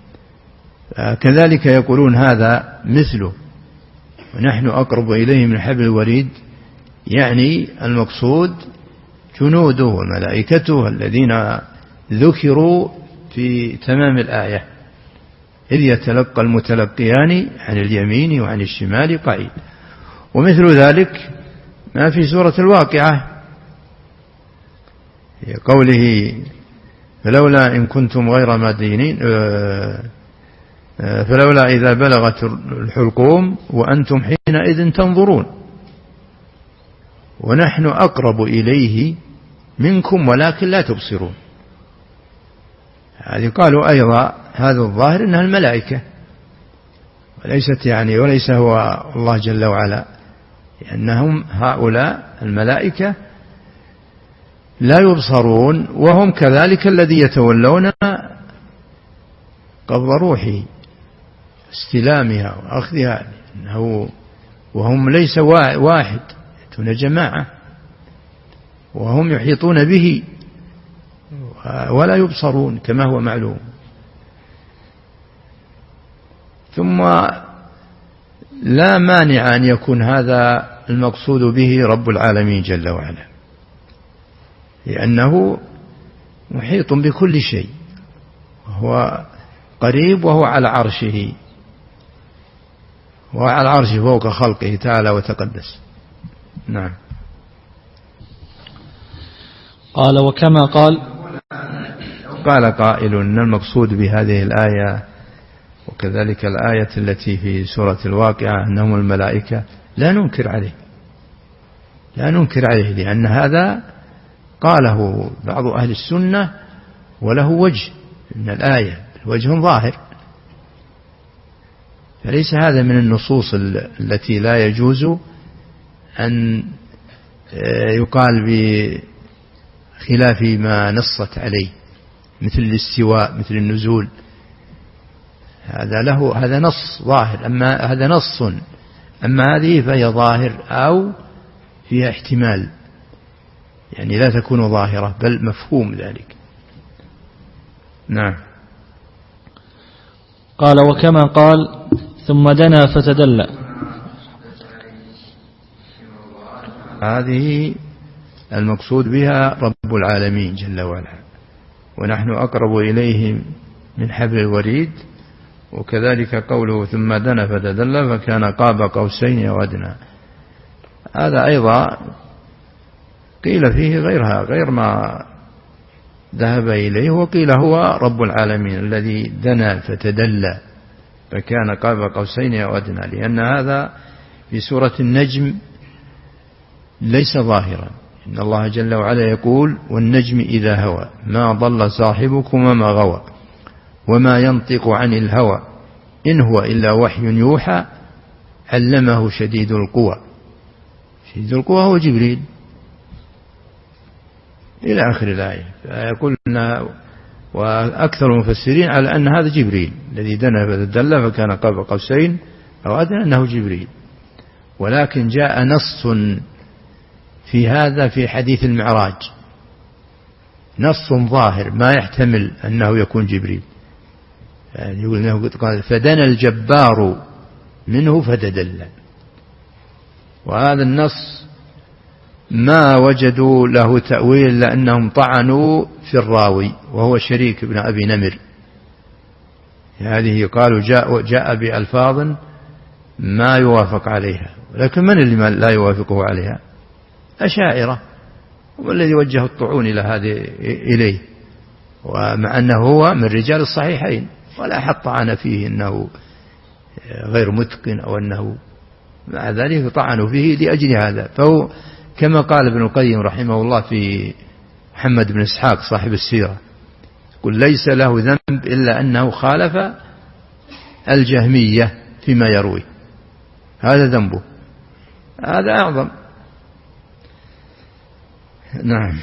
كذلك يقولون هذا مثله ونحن أقرب إليه من حبل الوريد، يعني المقصود جنوده وملائكته الذين ذكروا في تمام الآية إذ يتلقى المتلقيان عن اليمين وعن الشمال قعيد. ومثل ذلك ما في سورة الواقعة قوله فلولا إن كنتم غير مدينين فلولا إذا بلغت الحلقوم وأنتم حينئذ تنظرون ونحن أقرب إليه منكم ولكن لا تبصرون. هذه قالوا أيضا هذا الظاهر إنها الملائكة وليست يعني وليس هو الله جل وعلا، لأنهم هؤلاء الملائكة لا يبصرون وهم كذلك الذي يتولون قبض روحه استلامها وأخذها، وهم ليس واحد يأتون جماعة وهم يحيطون به ولا يبصرون كما هو معلوم. ثم لا مانع أن يكون هذا المقصود به رب العالمين جل وعلا، لأنه محيط بكل شيء وهو قريب وهو على عرشه وعلى عرشه فوق خلقه تعالى وتقدس. نعم. قال وكما قال قال قائل إن المقصود بهذه الآية وكذلك الآية التي في سورة الواقعة أنهم الملائكة لا ننكر عليه لا ننكر عليه لأن هذا قاله بعض أهل السنة وله وجه من الآية وجه ظاهر، فليس هذا من النصوص التي لا يجوز أن يقال بخلاف ما نصت عليه مثل الاستواء مثل النزول. هذا له هذا نص ظاهر، أما هذا نص، أما هذه فهي ظاهر أو فيها احتمال، يعني لا تكون ظاهرة بل مفهوم ذلك. نعم. قال وكما قال ثم دنا فتدلى. هذه المقصود بها رب العالمين جل وعلا، ونحن أقرب إليه من حبل الوريد. وكذلك قوله ثم دنا فتدلى فكان قاب قوسين أو أدنى، هذا أيضا قيل فيه غيرها غير ما ذهب إليه، وقيل هو رب العالمين الذي دنا فتدلى فكان قاب قوسين أو أدنى، لأن هذا في سورة النجم ليس ظاهرا. إن الله جل وعلا يقول والنجم إذا هوى ما ضل صاحبكم وما غوى وما ينطق عن الهوى إن هو إلا وحي يوحى علمه شديد القوى. شديد القوى هو جبريل إلى آخر الآية. فيقول وأكثر المفسرين على أن هذا جبريل الذي دنا فتدلى فكان قاب قوسين أو أدنى أنه جبريل، ولكن جاء نص في هذا في حديث المعراج، نص ظاهر ما يحتمل أنه يكون جبريل، يعني يقول أنه قال فدنا الجبار منه فتدلى، وهذا النص ما وجدوا له تأويل لأنهم طعنوا في الراوي وهو شريك بن أبي نمر. هذه قالوا جاء, جاء بألفاظ ما يوافق عليها، لكن من اللي لا يوافقه عليها؟ أشاعرة، والذي وجه الطعون إلى هذه إليه، ومع أنه هو من رجال الصحيحين ولا أحد طعن فيه أنه غير متقن أو أنه، مع ذلك طعنوا فيه لأجل هذا. فهو كما قال ابن القيم رحمه الله في محمد بن إسحاق صاحب السيرة، قل ليس له ذنب إلا أنه خالف الجهمية فيما يروي، هذا ذنبه، هذا أعظم. نعم.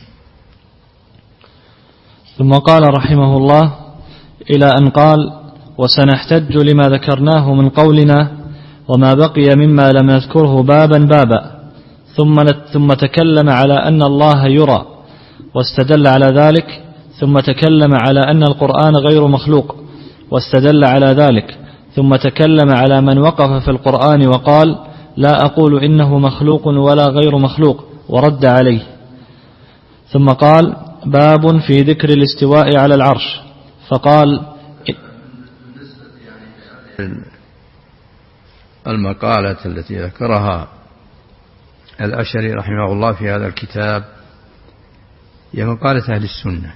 ثم قال رحمه الله إلى أن قال: وسنحتج لما ذكرناه من قولنا وما بقي مما لم نذكره بابا بابا. ثم ثم تكلم على أن الله يرى واستدل على ذلك، ثم تكلم على أن القرآن غير مخلوق واستدل على ذلك، ثم تكلم على من وقف في القرآن وقال: لا أقول إنه مخلوق ولا غير مخلوق، ورد عليه. ثم قال: باب في ذكر الاستواء على العرش، فقال: المقالة التي ذكرها الأشعري رحمه الله في هذا الكتاب هي مقالة أهل السنة،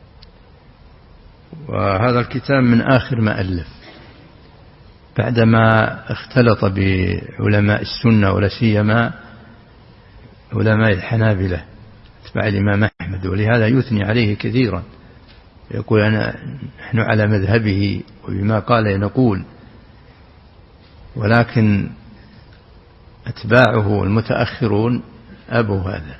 وهذا الكتاب من آخر ما ألف بعدما اختلط بعلماء السنة ولا سيما علماء الحنابلة اتباع الإمام أحمد، ولهذا يثني عليه كثيرا، يقول أنا نحن على مذهبه وبما قال نقول، ولكن أتباعه المتأخرون أبوا هذا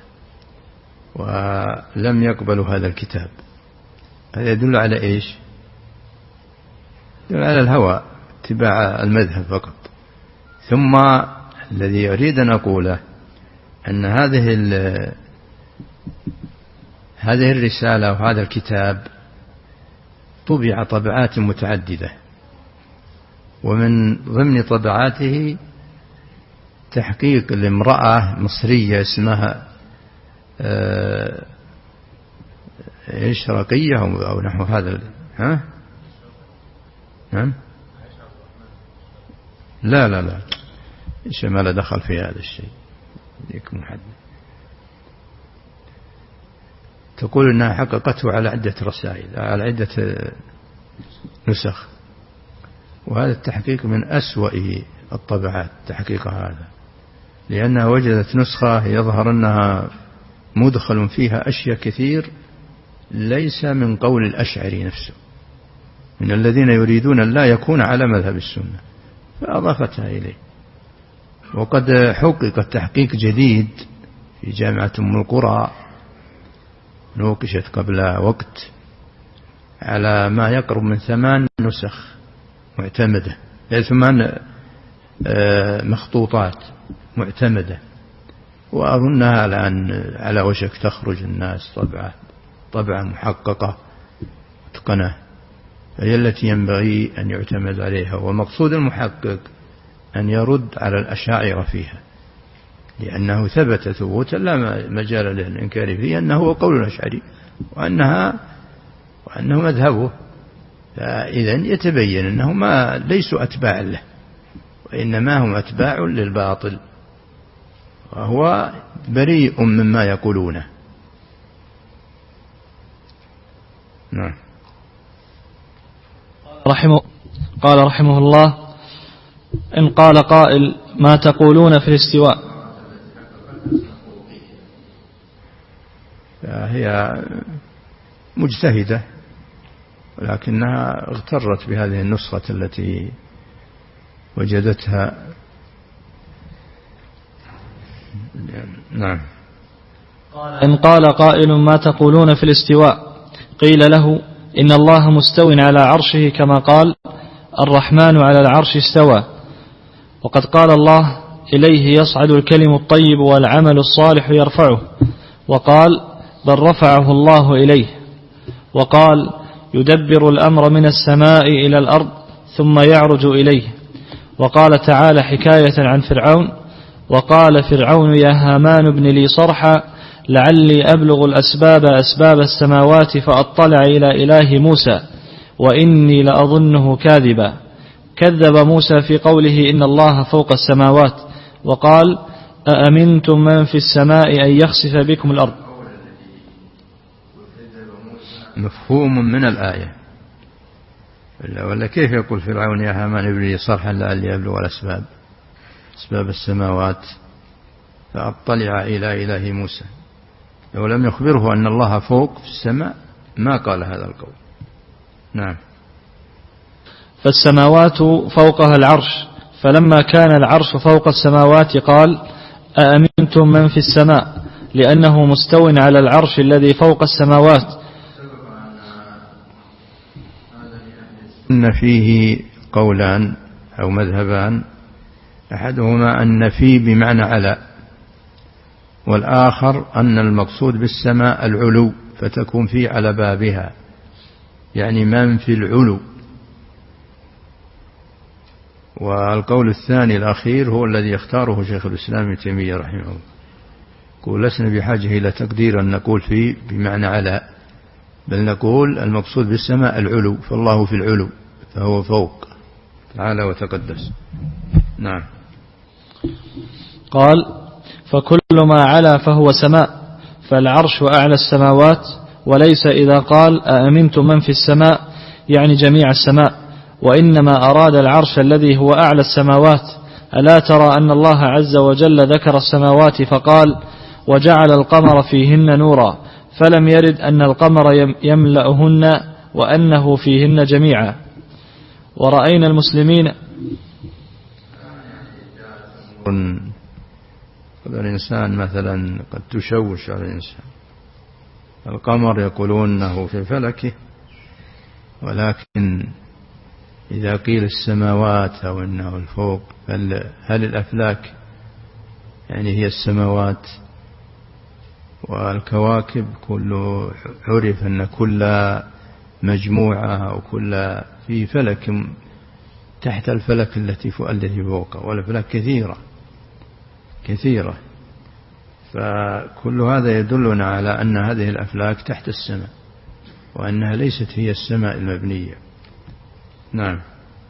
ولم يقبلوا هذا الكتاب. هذا يدل على إيش؟ يدل على الهوى، اتباع المذهب فقط. ثم الذي أريد أن أقوله أن هذه هذه الرسالة وهذا الكتاب طبع طبعات متعددة، ومن ضمن طبعاته تحقيق لامرأة مصرية اسمها ايش رقية أو نحو هذا، ها؟ نعم؟ لا لا لا إيش ما لا دخل في هذا الشيء، يكون محدد. تقول أنها حققته على عدة رسائل، على عدة نسخ، وهذا التحقيق من أسوأ الطبعات تحقيق هذا، لأنها وجدت نسخة يظهر أنها مدخل فيها أشياء كثير ليس من قول الأشعري نفسه، من الذين يريدون أن لا يكون على مذهب السنة، فأضافتها إليه. وقد حقق تحقيق جديد في جامعة أم القرى، نوقشت قبل وقت، على ما يقرب من ثمان نسخ معتمدة، ثمان مخطوطات معتمدة، وأظنها الآن على وشك تخرج الناس طبعة طبعة محققة متقنة، هي التي ينبغي أن يعتمد عليها. ومقصود المحقق أن يرد على الأشاعرة فيها، لأنه ثبت ثبوتا لا مجال للإنكار فيه أنه هو قول الأشعري وأنها وأنه مذهبه، فإذا يتبين أنه ما ليسوا أتباعا له، وإنما هم أتباع للباطل، وهو بريء مما يقولونه. نعم. رحمه قال رحمه الله: إن قال قائل ما تقولون في الاستواء؟ هي مجتهدة، ولكنها اغترت بهذه النسخة التي وجدتها. نعم. إن قال قائل ما تقولون في الاستواء؟ قيل له: إن الله مستو على عرشه كما قال: الرحمن على العرش استوى. وقد قال الله: إليه يصعد الكلم الطيب والعمل الصالح يرفعه. وقال: بل رفعه الله إليه. وقال: يدبر الأمر من السماء إلى الأرض ثم يعرج إليه. وقال تعالى حكاية عن فرعون: وقال فرعون يا هامان ابن لي صرحا لعلي أبلغ الأسباب أسباب السماوات فأطلع إلى إله موسى وإني لأظنه كاذبا. كذب موسى في قوله إن الله فوق السماوات، وقال أأمنتم من في السماء أن يخسف بكم الأرض. مفهوم من الآية، ولا كيف يقول فرعون يا هامان ابن لي صرحا لعلي أبلغ الأسباب أسباب السماوات فأطلع إلى إله موسى. لو لم يخبره أن الله فوق في السماء ما قال هذا القول. نعم. فالسماوات فوقها العرش، فلما كان العرش فوق السماوات قال أأمنتم من في السماء، لأنه مستو على العرش الذي فوق السماوات. إن فيه قولان أو مذهبان، أحدهما أن في بمعنى على، والآخر أن المقصود بالسماء العلو، فتكون في على بابها، يعني من في العلو. والقول الثاني الأخير هو الذي يختاره شيخ الإسلام ابن تيمية رحمه الله، يقول لسنا بحاجة إلى تقدير أن نقول في بمعنى على، بل نقول المقصود بالسماء العلو، فالله في العلو فهو فوق تعالى وتقدس. نعم. قال فكل ما علا فهو سماء، فالعرش أعلى السماوات، وليس إذا قال أأمنتم من في السماء يعني جميع السماء، وإنما أراد العرش الذي هو أعلى السماوات. ألا ترى أن الله عز وجل ذكر السماوات فقال وجعل القمر فيهن نورا، فلم يرد أن القمر يملأهن وأنه فيهن جميعا. ورأينا المسلمين الإنسان مثلا قد تشوش على الإنسان، القمر يقولون أنه في فلكه، ولكن إذا قيل السماوات أو أنه الفوق، هل الأفلاك يعني هي السماوات؟ والكواكب كله عرف أن كل مجموعة أو كل في فلك تحت الفلك التي التي فوقه، والأفلاك كثيرة كثيرة، فكل هذا يدلنا على أن هذه الأفلاك تحت السماء، وأنها ليست هي السماء المبنية. نعم.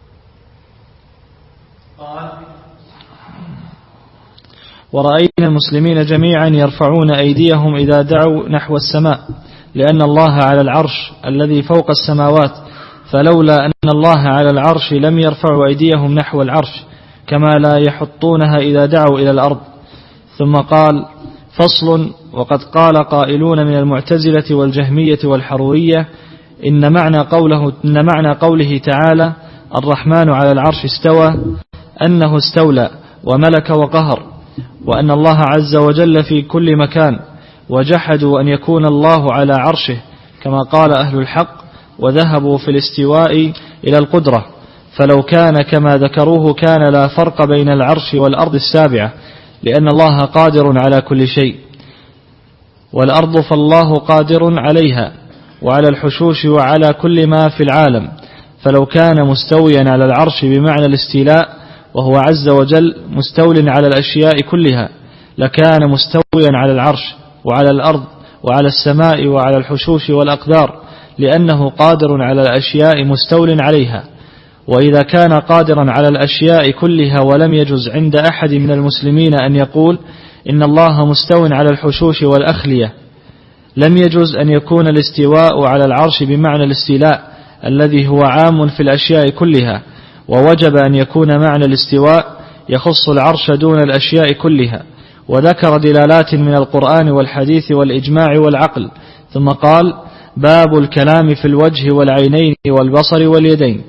ورأينا المسلمين جميعا يرفعون أيديهم إذا دعوا نحو السماء، لأن الله على العرش الذي فوق السماوات، فلولا أن الله على العرش لم يرفعوا أيديهم نحو العرش، كما لا يحطونها إذا دعوا إلى الأرض. ثم قال فصل. وقد قال قائلون من المعتزلة والجهمية والحرورية إن معنى قوله, إن معنى قوله تعالى الرحمن على العرش استوى أنه استولى وملك وقهر، وأن الله عز وجل في كل مكان، وجحدوا أن يكون الله على عرشه كما قال أهل الحق، وذهبوا في الاستواء إلى القدرة، فلو كان كما ذكروه كان لا فرق بين العرش والأرض السابعة، لأن الله قادر على كل شيء، والأرض فالله قادر عليها وعلى الحشوش وعلى كل ما في العالم. فلو كان مستويا على العرش بمعنى الاستيلاء وهو عز وجل مستول على الأشياء كلها، لكان مستويا على العرش وعلى الأرض وعلى السماء وعلى الحشوش والأقدار، لأنه قادر على الأشياء مستول عليها. وإذا كان قادرا على الأشياء كلها ولم يجز عند أحد من المسلمين أن يقول إن الله مستو على الحشوش والأخلية، لم يجز أن يكون الاستواء على العرش بمعنى الاستيلاء الذي هو عام في الأشياء كلها، ووجب أن يكون معنى الاستواء يخص العرش دون الأشياء كلها. وذكر دلالات من القرآن والحديث والإجماع والعقل، ثم قال باب الكلام في الوجه والعينين والبصر واليدين.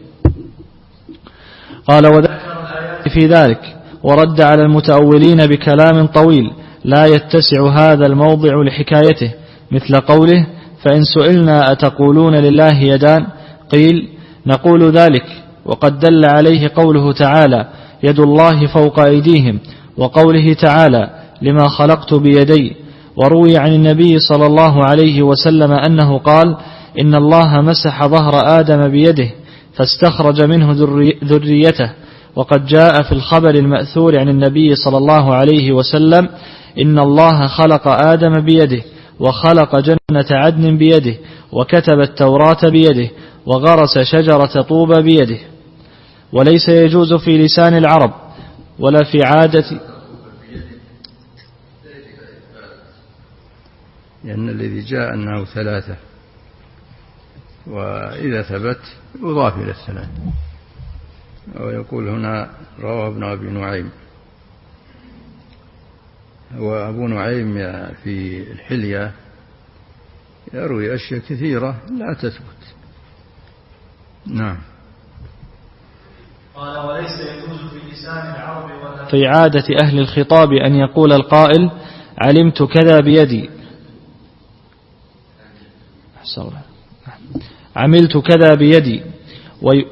قال وذكر الآيات في ذلك، ورد على المتأولين بكلام طويل لا يتسع هذا الموضع لحكايته، مثل قوله فإن سئلنا أتقولون لله يدان، قيل نقول ذلك، وقد دل عليه قوله تعالى يد الله فوق أيديهم، وقوله تعالى لما خلقت بيدي. وروي عن النبي صلى الله عليه وسلم أنه قال إن الله مسح ظهر آدم بيده فاستخرج منه ذريته. وقد جاء في الخبر المأثور عن النبي صلى الله عليه وسلم إن الله خلق آدم بيده، وخلق جنة عدن بيده، وكتب التوراة بيده، وغرس شجرة طوبى بيده. وليس يجوز في لسان العرب ولا في عادة لأن الذي جاء أنه ثلاثة، وإذا ثبت يضاف إلى الثلاثة. ويقول هنا رواه ابن أبي نعيم، وأبو نعيم في الحلية يروي أشياء كثيرة لا تثبت. نعم. قال وليس يجوز في لسان العرب ولا في عادة أهل الخطاب أن يقول القائل علمت كذا بيدي، عملت كذا بيدي، وي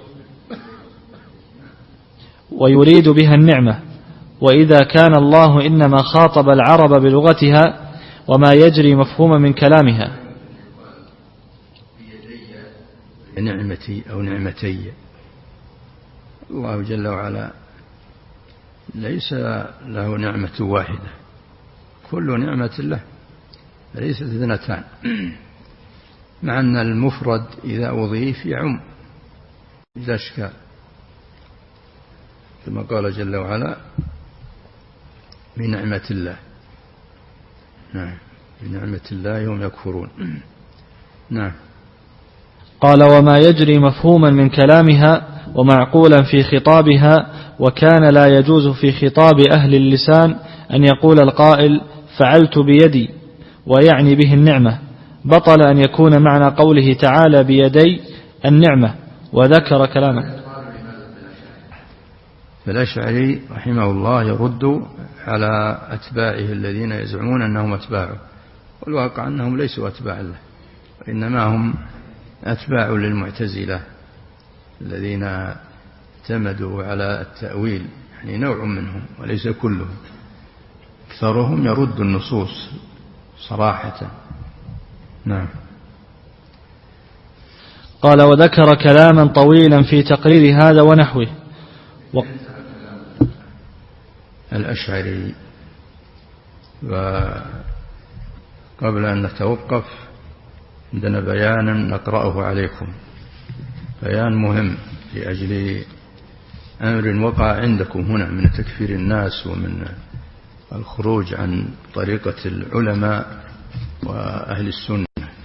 ويريد بها النعمة، وإذا كان الله إنما خاطب العرب بلغتها وما يجري مفهوما من كلامها. نعمتي أو نعمتي، الله جل وعلا ليس له نعمة واحدة، كل نعمة له، ليست اثنتان، مع أن المفرد إذا أضيف يعم إذا أشكال، كما قال جل وعلا بنعمة الله. نعم، بنعمة الله هم يكفرون. نعم. قال وما يجري مفهوما من كلامها ومعقولا في خطابها، وكان لا يجوز في خطاب أهل اللسان أن يقول القائل فعلت بيدي ويعني به النعمة، بطل أن يكون معنى قوله تعالى بيدي النعمة، وذكر كلامه. فالأشعري رحمه الله يرد على أتباعه الذين يزعمون أنهم أتباعه، والواقع أنهم ليسوا أتباع له، وإنما هم أتباع للمعتزلة الذين اعتمدوا على التأويل، يعني نوع منهم وليس كلهم، أكثرهم يرد النصوص صراحة. نعم. قال وذكر كلاما طويلا في تقرير هذا ونحوه. و... الأشعري. وقبل أن نتوقف عندنا بيانا نقرأه عليكم، بيان مهم لأجل أمر وقع عندكم هنا من تكفير الناس ومن الخروج عن طريقة العلماء وأهل السنة.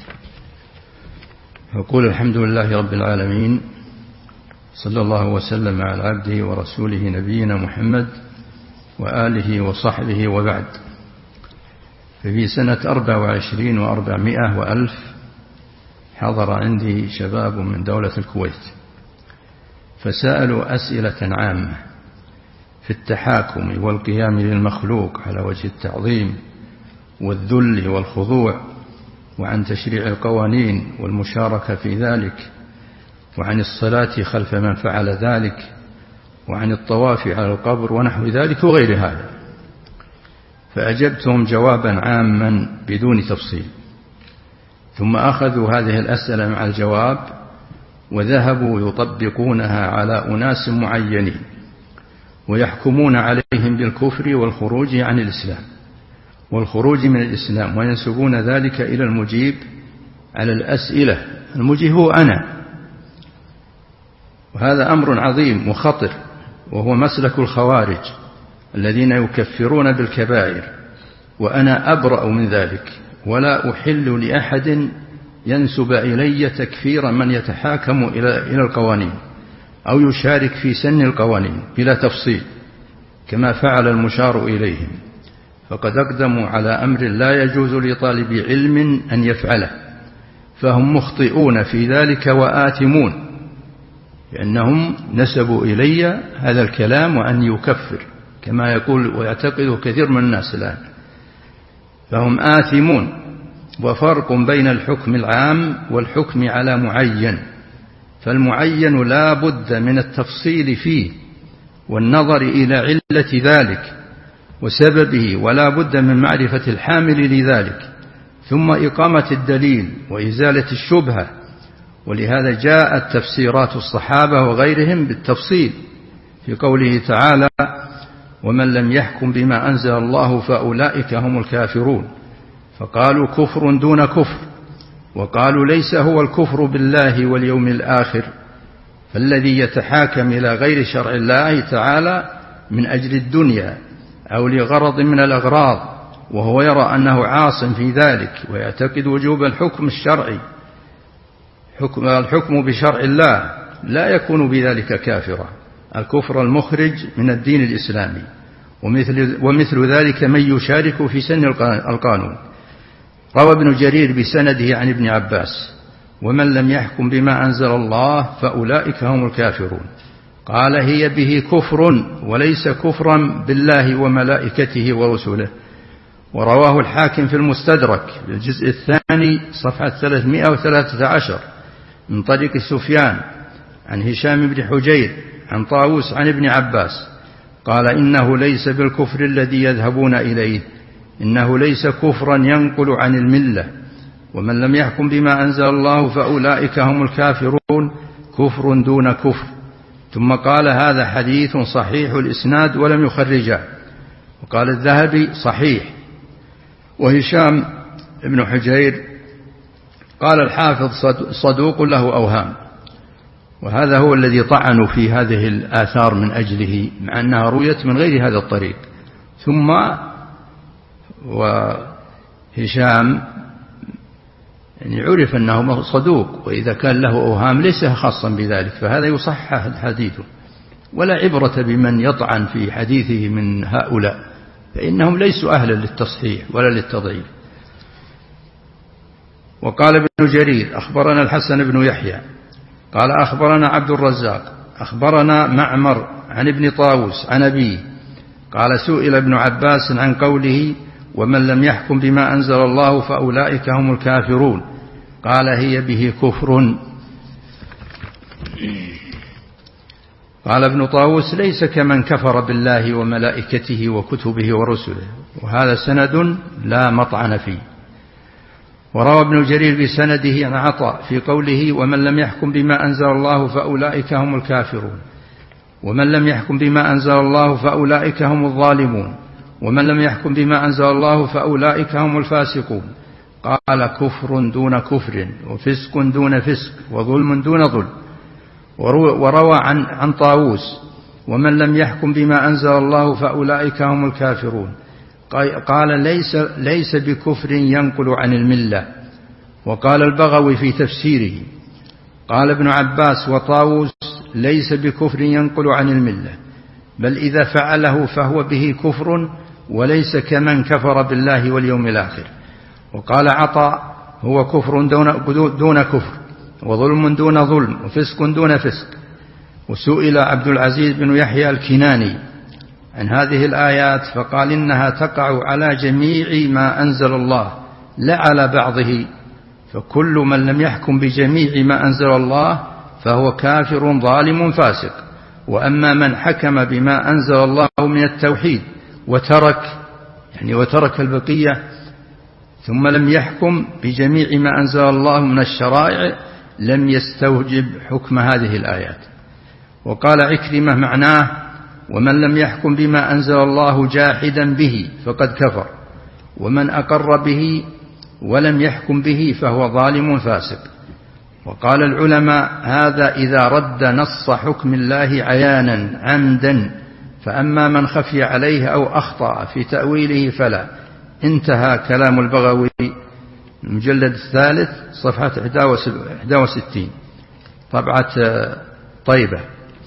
يقول الحمد لله رب العالمين، صلى الله وسلم على عبده ورسوله نبينا محمد وآله وصحبه، وبعد. ففي سنة أربع وعشرين وأربعمائة وألف حضر عندي شباب من دولة الكويت، فسألوا أسئلة عامة في التحاكم والقيام للمخلوق على وجه التعظيم والذل والخضوع، وعن تشريع القوانين والمشاركة في ذلك، وعن الصلاة خلف من فعل ذلك، وعن الطواف على القبر ونحو ذلك وغير هذا. فأجبتهم جوابا عاما بدون تفصيل، ثم أخذوا هذه الأسئلة مع الجواب وذهبوا يطبقونها على أناس معينين ويحكمون عليهم بالكفر والخروج عن الإسلام والخروج من الإسلام، وينسبون ذلك إلى المجيب على الأسئلة. المجيب هو أنا، وهذا أمر عظيم وخطر، وهو مسلك الخوارج الذين يكفرون بالكبائر، وأنا أبرأ من ذلك، ولا أحل لأحد ينسب إلي تكفير من يتحاكم إلى القوانين أو يشارك في سن القوانين بلا تفصيل كما فعل المشار إليهم، فقد أقدموا على أمر لا يجوز لطالب علم أن يفعله، فهم مخطئون في ذلك وآثمون، لأنهم نسبوا إلي هذا الكلام وأن يكفر كما يقول ويعتقد كثير من الناس الآن، فهم آثمون. وفرق بين الحكم العام والحكم على معين، فالمعين لا بد من التفصيل فيه والنظر إلى علة ذلك وسببه، ولا بد من معرفة الحامل لذلك، ثم إقامة الدليل وإزالة الشبهة. ولهذا جاءت تفسيرات الصحابة وغيرهم بالتفصيل في قوله تعالى ومن لم يحكم بما أنزل الله فأولئك هم الكافرون، فقالوا كفر دون كفر، وقالوا ليس هو الكفر بالله واليوم الآخر، فالذي يتحاكم إلى غير شرع الله تعالى من أجل الدنيا أو لغرض من الأغراض وهو يرى أنه عاص في ذلك ويعتقد وجوب الحكم الشرعي، حكم الحكم بشرع الله، لا يكون بذلك كافرا، الكفر المخرج من الدين الإسلامي. ومثل, ومثل ذلك من يشارك في سن القانون. روى ابن جرير بسنده عن ابن عباس: ومن لم يحكم بما أنزل الله فأولئك هم الكافرون. قال: هي به كفر وليس كفرا بالله وملائكته ورسله. ورواه الحاكم في المستدرك بالجزء الثاني صفحة ثلاثمائة وثلاثة عشر من طريق سفيان عن هشام بن حجير عن طاووس عن ابن عباس قال: إنه ليس بالكفر الذي يذهبون إليه، إنه ليس كفرا ينقل عن الملة، ومن لم يحكم بما أنزل الله فأولئك هم الكافرون، كفر دون كفر. ثم قال: هذا حديث صحيح الإسناد ولم يخرجه. وقال الذهبي: صحيح. وهشام بن حجير قال الحافظ: صدوق له أوهام. وهذا هو الذي طعنوا في هذه الآثار من أجله، مع أنها رويت من غير هذا الطريق. ثم وهشام يعني عرف أنه صدوق، وإذا كان له أوهام ليس خاصا بذلك، فهذا يصحح حديثه. ولا عبرة بمن يطعن في حديثه من هؤلاء، فإنهم ليسوا أهلا للتصحيح ولا للتضعيف. وقال ابن جرير: أخبرنا الحسن بن يحيى قال: أخبرنا عبد الرزاق أخبرنا معمر عن ابن طاووس عن أبيه قال: سئل ابن عباس عن قوله: ومن لم يحكم بما أنزل الله فأولئك هم الكافرون، قال: هي به كفر. قال ابن طاووس: ليس كمن كفر بالله وملائكته وكتبه ورسله، وهذا سند لا مطعن فيه. وروى ابن جرير بسنده عن عطاء في قوله: ومن لم يحكم بما أنزل الله فأولئك هم الكافرون، ومن لم يحكم بما أنزل الله فأولئك هم الظالمون، ومن لم يحكم بما أنزل الله فأولئك هم الفاسقون. قال: كفر دون كفر، وفسق دون فسق، وظلم دون ظلم. وروى عن, عن طاووس: ومن لم يحكم بما أنزل الله فأولئك هم الكافرون. قال: ليس, ليس بكفر ينقل عن الملة. وقال البغوي في تفسيره: قال ابن عباس وطاووس: ليس بكفر ينقل عن الملة، بل إذا فعله فهو به كفر، وليس كمن كفر بالله واليوم الآخر. وقال عطاء: هو كفر دون, دون كفر، وظلم دون ظلم، وفسق دون فسق. وسئل عبد العزيز بن يحيى الكناني عن هذه الآيات فقال: إنها تقع على جميع ما أنزل الله لا على بعضه، فكل من لم يحكم بجميع ما أنزل الله فهو كافر ظالم فاسق. وأما من حكم بما أنزل الله من التوحيد وترك يعني وترك البقية ثم لم يحكم بجميع ما أنزل الله من الشرائع لم يستوجب حكم هذه الآيات. وقال عكرمة: معناه: ومن لم يحكم بما أنزل الله جاحدا به فقد كفر، ومن أقر به ولم يحكم به فهو ظالم فاسق. وقال العلماء: هذا إذا رد نص حكم الله عيانا عمدا، فأما من خفي عليه أو أخطأ في تأويله فلا. انتهى كلام البغوي، المجلد الثالث صفحة إحدى وستين، طبعة طيبة.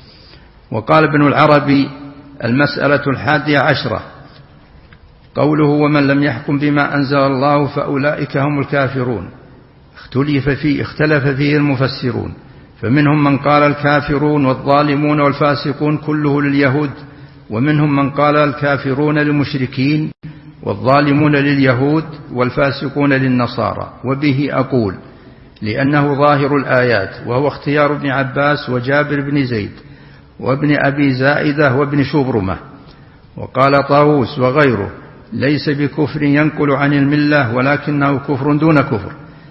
وقال ابن العربي: المسألة الحادية عشرة قوله: ومن لم يحكم بما أنزل الله فأولئك هم الكافرون، اختلف فيه, اختلف فيه المفسرون، فمنهم من قال الكافرون والظالمون والفاسقون كله لليهود، ومنهم من قال الكافرون للمشركين والظالمون لليهود والفاسقون للنصارى. وبه أقول، لأنه ظاهر الآيات، وهو اختيار ابن عباس وجابر بن زيد وابن أبي زائدة وابن شبرمة. وقال طاووس وغيره: ليس بكفر ينقل عن الملة، ولكنه كفر دون كفر.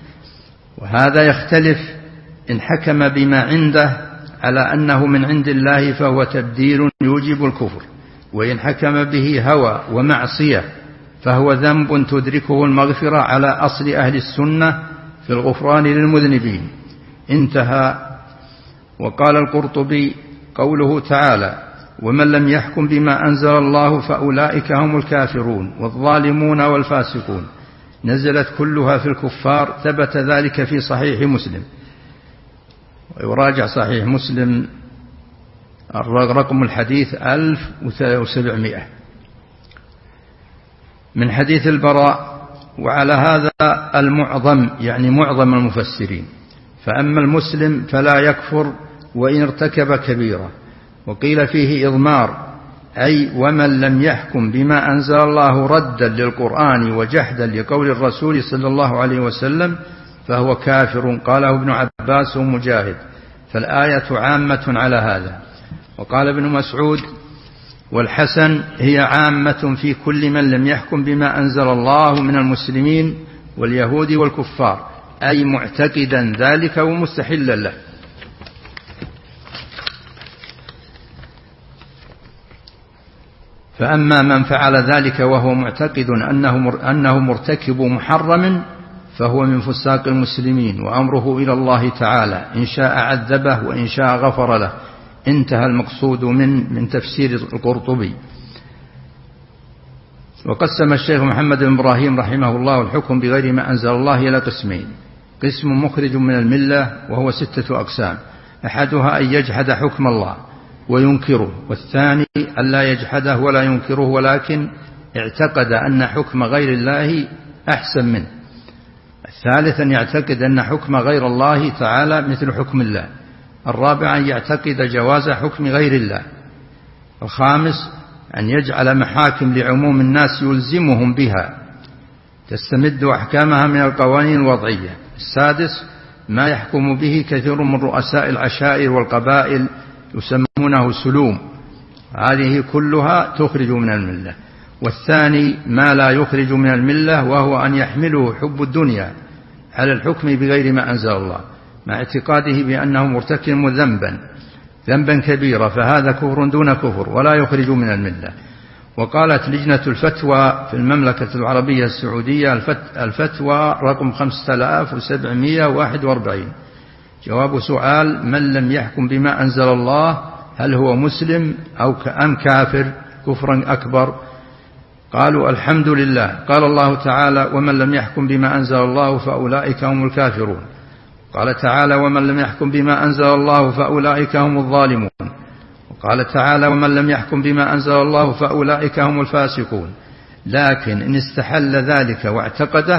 وهذا يختلف إن حكم بما عنده على أنه من عند الله فهو تبديل يوجب الكفر، وإن حكم به هوى ومعصية فهو ذنب تدركه المغفرة على أصل أهل السنة في الغفران للمذنبين. انتهى. وقال القرطبي: قوله تعالى: ومن لم يحكم بما أنزل الله فأولئك هم الكافرون والظالمون والفاسقون نزلت كلها في الكفار. ثبت ذلك في صحيح مسلم، ويراجع صحيح مسلم رقم الحديث ألف وسبعمائة من حديث البراء. وعلى هذا المعظم يعني معظم المفسرين. فأما المسلم فلا يكفر وإن ارتكب كبيرة، وقيل فيه إضمار، أي ومن لم يحكم بما أنزل الله ردا للقرآن وجحدا لقول الرسول صلى الله عليه وسلم فهو كافر. قاله ابن عباس ومجاهد، فالآية عامة على هذا. وقال ابن مسعود والحسن هي عامة في كل من لم يحكم بما أنزل الله من المسلمين واليهود والكفار، أي معتقدا ذلك ومستحلا له. فأما من فعل ذلك وهو معتقد أنه مرتكب محرم فهو من فساق المسلمين، وأمره إلى الله تعالى، إن شاء عذبه وإن شاء غفر له. انتهى المقصود من من تفسير القرطبي. وقسم الشيخ محمد بن إبراهيم رحمه الله الحكم بغير ما أنزل الله إلى قسمين: قسم مخرج من الملة وهو ستة أقسام، أحدها أن يجحد حكم الله وينكره، والثاني أن لا يجحده ولا ينكره ولكن اعتقد أن حكم غير الله أحسن منه، الثالث أن يعتقد أن حكم غير الله تعالى مثل حكم الله، الرابع أن يعتقد جواز حكم غير الله، الخامس أن يجعل محاكم لعموم الناس يلزمهم بها تستمد أحكامها من القوانين الوضعية، السادس ما يحكم به كثير من رؤساء العشائر والقبائل يسمونه سلوم، هذه كلها تخرج من الملة، والثاني ما لا يخرج من الملة وهو أن يحمله حب الدنيا على الحكم بغير ما أنزل الله مع اعتقاده بأنه مرتكب ذنبا ذنبا كبيرا، فهذا كفر دون كفر ولا يخرج من الملة. وقالت لجنة الفتوى في المملكة العربية السعودية الفتوى رقم خمسة آلاف وسبعمائة وواحد وأربعين، جواب سؤال: من لم يحكم بما أنزل الله هل هو مسلم أو أم كافر كفرا أكبر؟ قالوا: الحمد لله. قال الله تعالى: ومن لم يحكم بما أنزل الله فأولئك هم الكافرون. قال تعالى: ومن لم يحكم بما أنزل الله فأولئك هم الظالمون. وقال تعالى: ومن لم يحكم بما أنزل الله فأولئك هم الفاسقون. لكن إن استحل ذلك واعتقده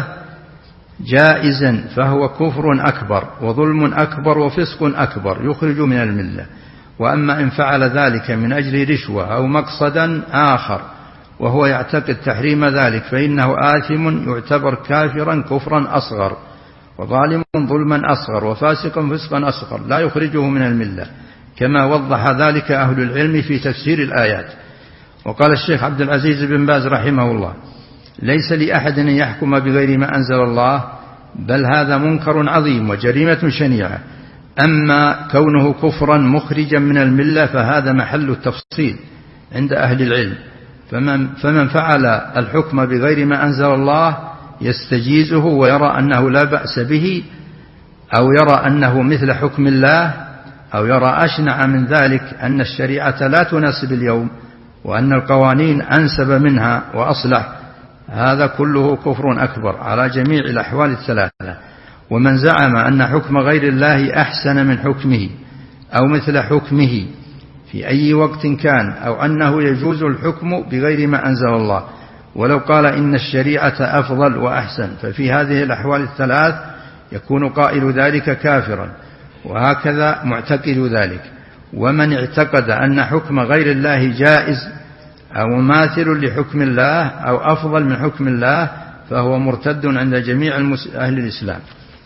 جائزا فهو كفر أكبر وظلم أكبر وفسق أكبر يخرج من الملة. وأما إن فعل ذلك من أجل رشوة أو مقصدا آخر وهو يعتقد تحريم ذلك فإنه آثم يعتبر كافرا كفرا أصغر، وظالم ظلما أصغر، وفاسقا فسقا أصغر لا يخرجه من الملة، كما وضح ذلك أهل العلم في تفسير الآيات. وقال الشيخ عبد العزيز بن باز رحمه الله: ليس لأحد أن يحكم بغير ما أنزل الله، بل هذا منكر عظيم وجريمة شنيعة. أما كونه كفرا مخرجا من الملة فهذا محل التفصيل عند أهل العلم، فمن, فمن فعل الحكم بغير ما أنزل الله يستجيزه ويرى أنه لا بأس به، أو يرى أنه مثل حكم الله، أو يرى أشنع من ذلك أن الشريعة لا تناسب اليوم وأن القوانين أنسب منها وأصلح، هذا كله كفر أكبر على جميع الأحوال الثلاثة. ومن زعم أن حكم غير الله أحسن من حكمه أو مثل حكمه في أي وقت كان، أو أنه يجوز الحكم بغير ما أنزل الله ولو قال إن الشريعة أفضل وأحسن، ففي هذه الأحوال الثلاث يكون قائل ذلك كافرا، وهكذا معتقد ذلك. ومن اعتقد أن حكم غير الله جائز أو مماثل لحكم الله أو أفضل من حكم الله فهو مرتد عند جميع أهل الإسلام.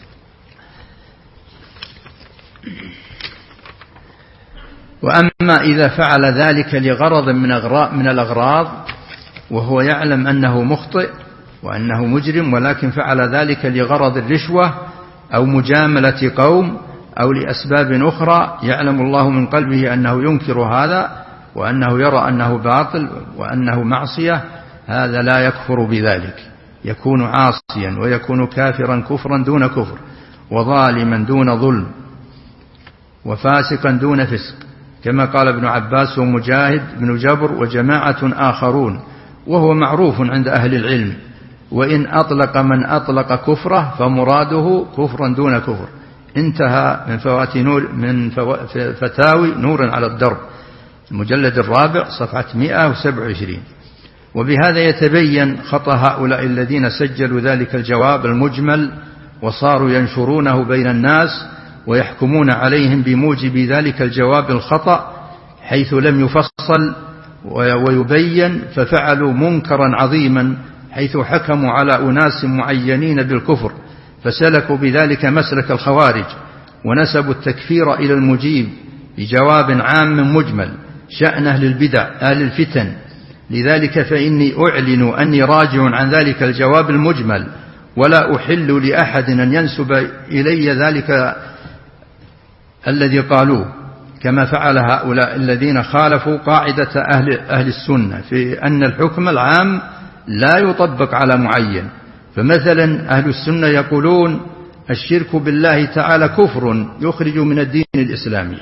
وأما إذا فعل ذلك لغرض من الأغراض وهو يعلم أنه مخطئ وأنه مجرم، ولكن فعل ذلك لغرض الرشوة أو مجاملة قوم أو لأسباب أخرى يعلم الله من قلبه أنه ينكر هذا وأنه يرى أنه باطل وأنه معصية، هذا لا يكفر بذلك، يكون عاصيا ويكون كافرا كفرا دون كفر، وظالما دون ظلم، وفاسقا دون فسق. كما قال ابن عباس ومجاهد بن جبر وجماعة آخرون، وهو معروف عند أهل العلم. وإن أطلق من أطلق كفره فمراده كفرا دون كفر. انتهى من فوات نور من فتاوي نور على الدرب المجلد الرابع صفحة مئة وسبعة وعشرين. وبهذا يتبين خطأ هؤلاء الذين سجلوا ذلك الجواب المجمل وصاروا ينشرونه بين الناس ويحكمون عليهم بموجب ذلك الجواب الخطأ، حيث لم يفصل ويبين، ففعلوا منكرا عظيما، حيث حكموا على أناس معينين بالكفر، فسلكوا بذلك مسلك الخوارج، ونسبوا التكفير إلى المجيب بجواب عام مجمل شأن أهل البدع أهل الفتن. لذلك فإني أعلن أني راجع عن ذلك الجواب المجمل، ولا أحل لأحد أن ينسب إلي ذلك الذي قالوه، كما فعل هؤلاء الذين خالفوا قاعدة أهل, أهل السنة في أن الحكم العام لا يطبق على معين. فمثلا أهل السنة يقولون الشرك بالله تعالى كفر يخرج من الدين الإسلامي،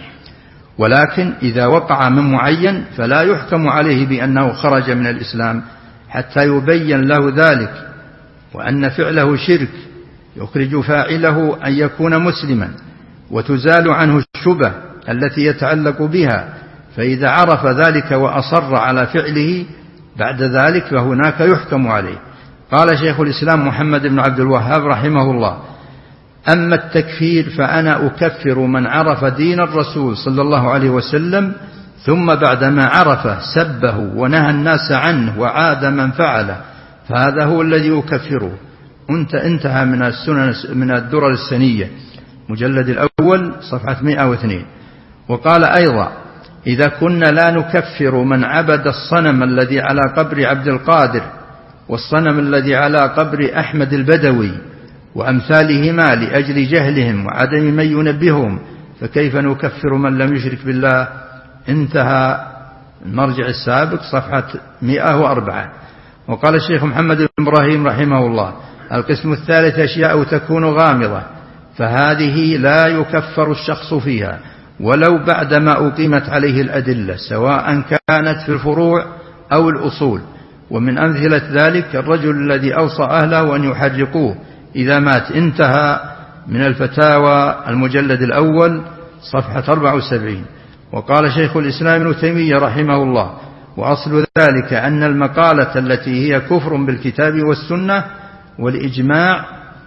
ولكن إذا وقع من معين فلا يحكم عليه بأنه خرج من الإسلام حتى يبين له ذلك، وأن فعله شرك يخرج فاعله أن يكون مسلما، وتزال عنه الشبه التي يتعلق بها. فإذا عرف ذلك وأصر على فعله بعد ذلك فهناك يحكم عليه. قال شيخ الإسلام محمد بن عبد الوهاب رحمه الله: أما التكفير فأنا أكفر من عرف دين الرسول صلى الله عليه وسلم ثم بعدما عرفه سبه ونهى الناس عنه وعاد من فعله، فهذا هو الذي أكفره. انت انتهى من السنن من الدرر السنية مجلد الأول صفحة مئة واثنين. وقال أيضا: إذا كنا لا نكفر من عبد الصنم الذي على قبر عبد القادر والصنم الذي على قبر أحمد البدوي وأمثالهما لأجل جهلهم وعدم من ينبههم، فكيف نكفر من لم يشرك بالله؟ انتهى المرجع السابق صفحة مئة وأربعة. وقال الشيخ محمد بن إبراهيم رحمه الله: القسم الثالث أشياء تكون غامضة، فهذه لا يكفر الشخص فيها ولو بعدما أقيمت عليه الأدلة، سواء كانت في الفروع أو الأصول. ومن أمثلة ذلك الرجل الذي أوصى أهله أن يحرقوه إذا مات. انتهى من الفتاوى المجلد الأول صفحة أربعة وسبعين. وقال شيخ الإسلام ابن تيمية رحمه الله: وأصل ذلك أن المقالة التي هي كفر بالكتاب والسنة والإجماع،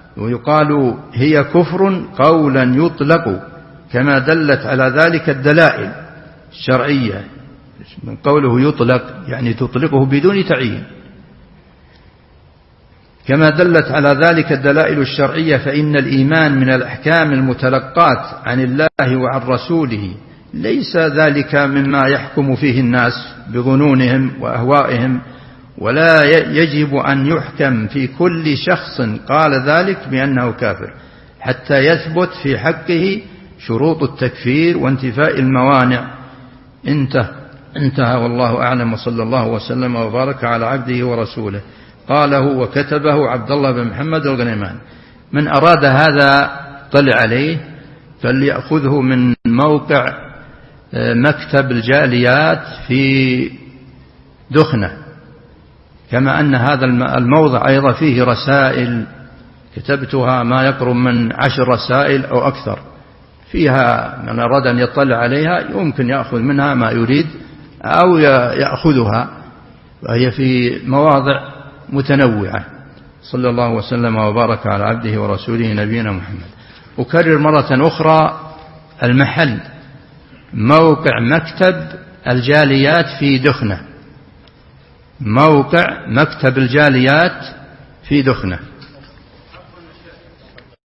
ويقال هي كفر قولا يطلق كما دلت على ذلك الدلائل الشرعية. من قوله يطلق يعني تطلقه بدون تعيين، كما دلت على ذلك الدلائل الشرعية، فإن الإيمان من الأحكام المتلقاة عن الله وعن رسوله، ليس ذلك مما يحكم فيه الناس بظنونهم وأهوائهم، ولا يجب أن يحكم في كل شخص قال ذلك بأنه كافر حتى يثبت في حقه شروط التكفير وانتفاء الموانع. انتهى انتهى والله أعلم، وصلى الله وسلم وبارك على عبده ورسوله. قاله وكتبه عبد الله بن محمد الغنيمان. من أراد هذا طلع عليه فليأخذه من موقع مكتب الجاليات في دخنة، كما أن هذا الموضع أيضا فيه رسائل كتبتها ما يقرب من عشر رسائل أو أكثر، فيها من أراد أن يطلع عليها يمكن يأخذ منها ما يريد أو يأخذها، وهي في مواضع متنوعة. صلى الله وسلم وبارك على عبده ورسوله نبينا محمد. أكرر مرة أخرى المحل موقع مكتب الجاليات في دخنة، موقع مكتب الجاليات في دخنة.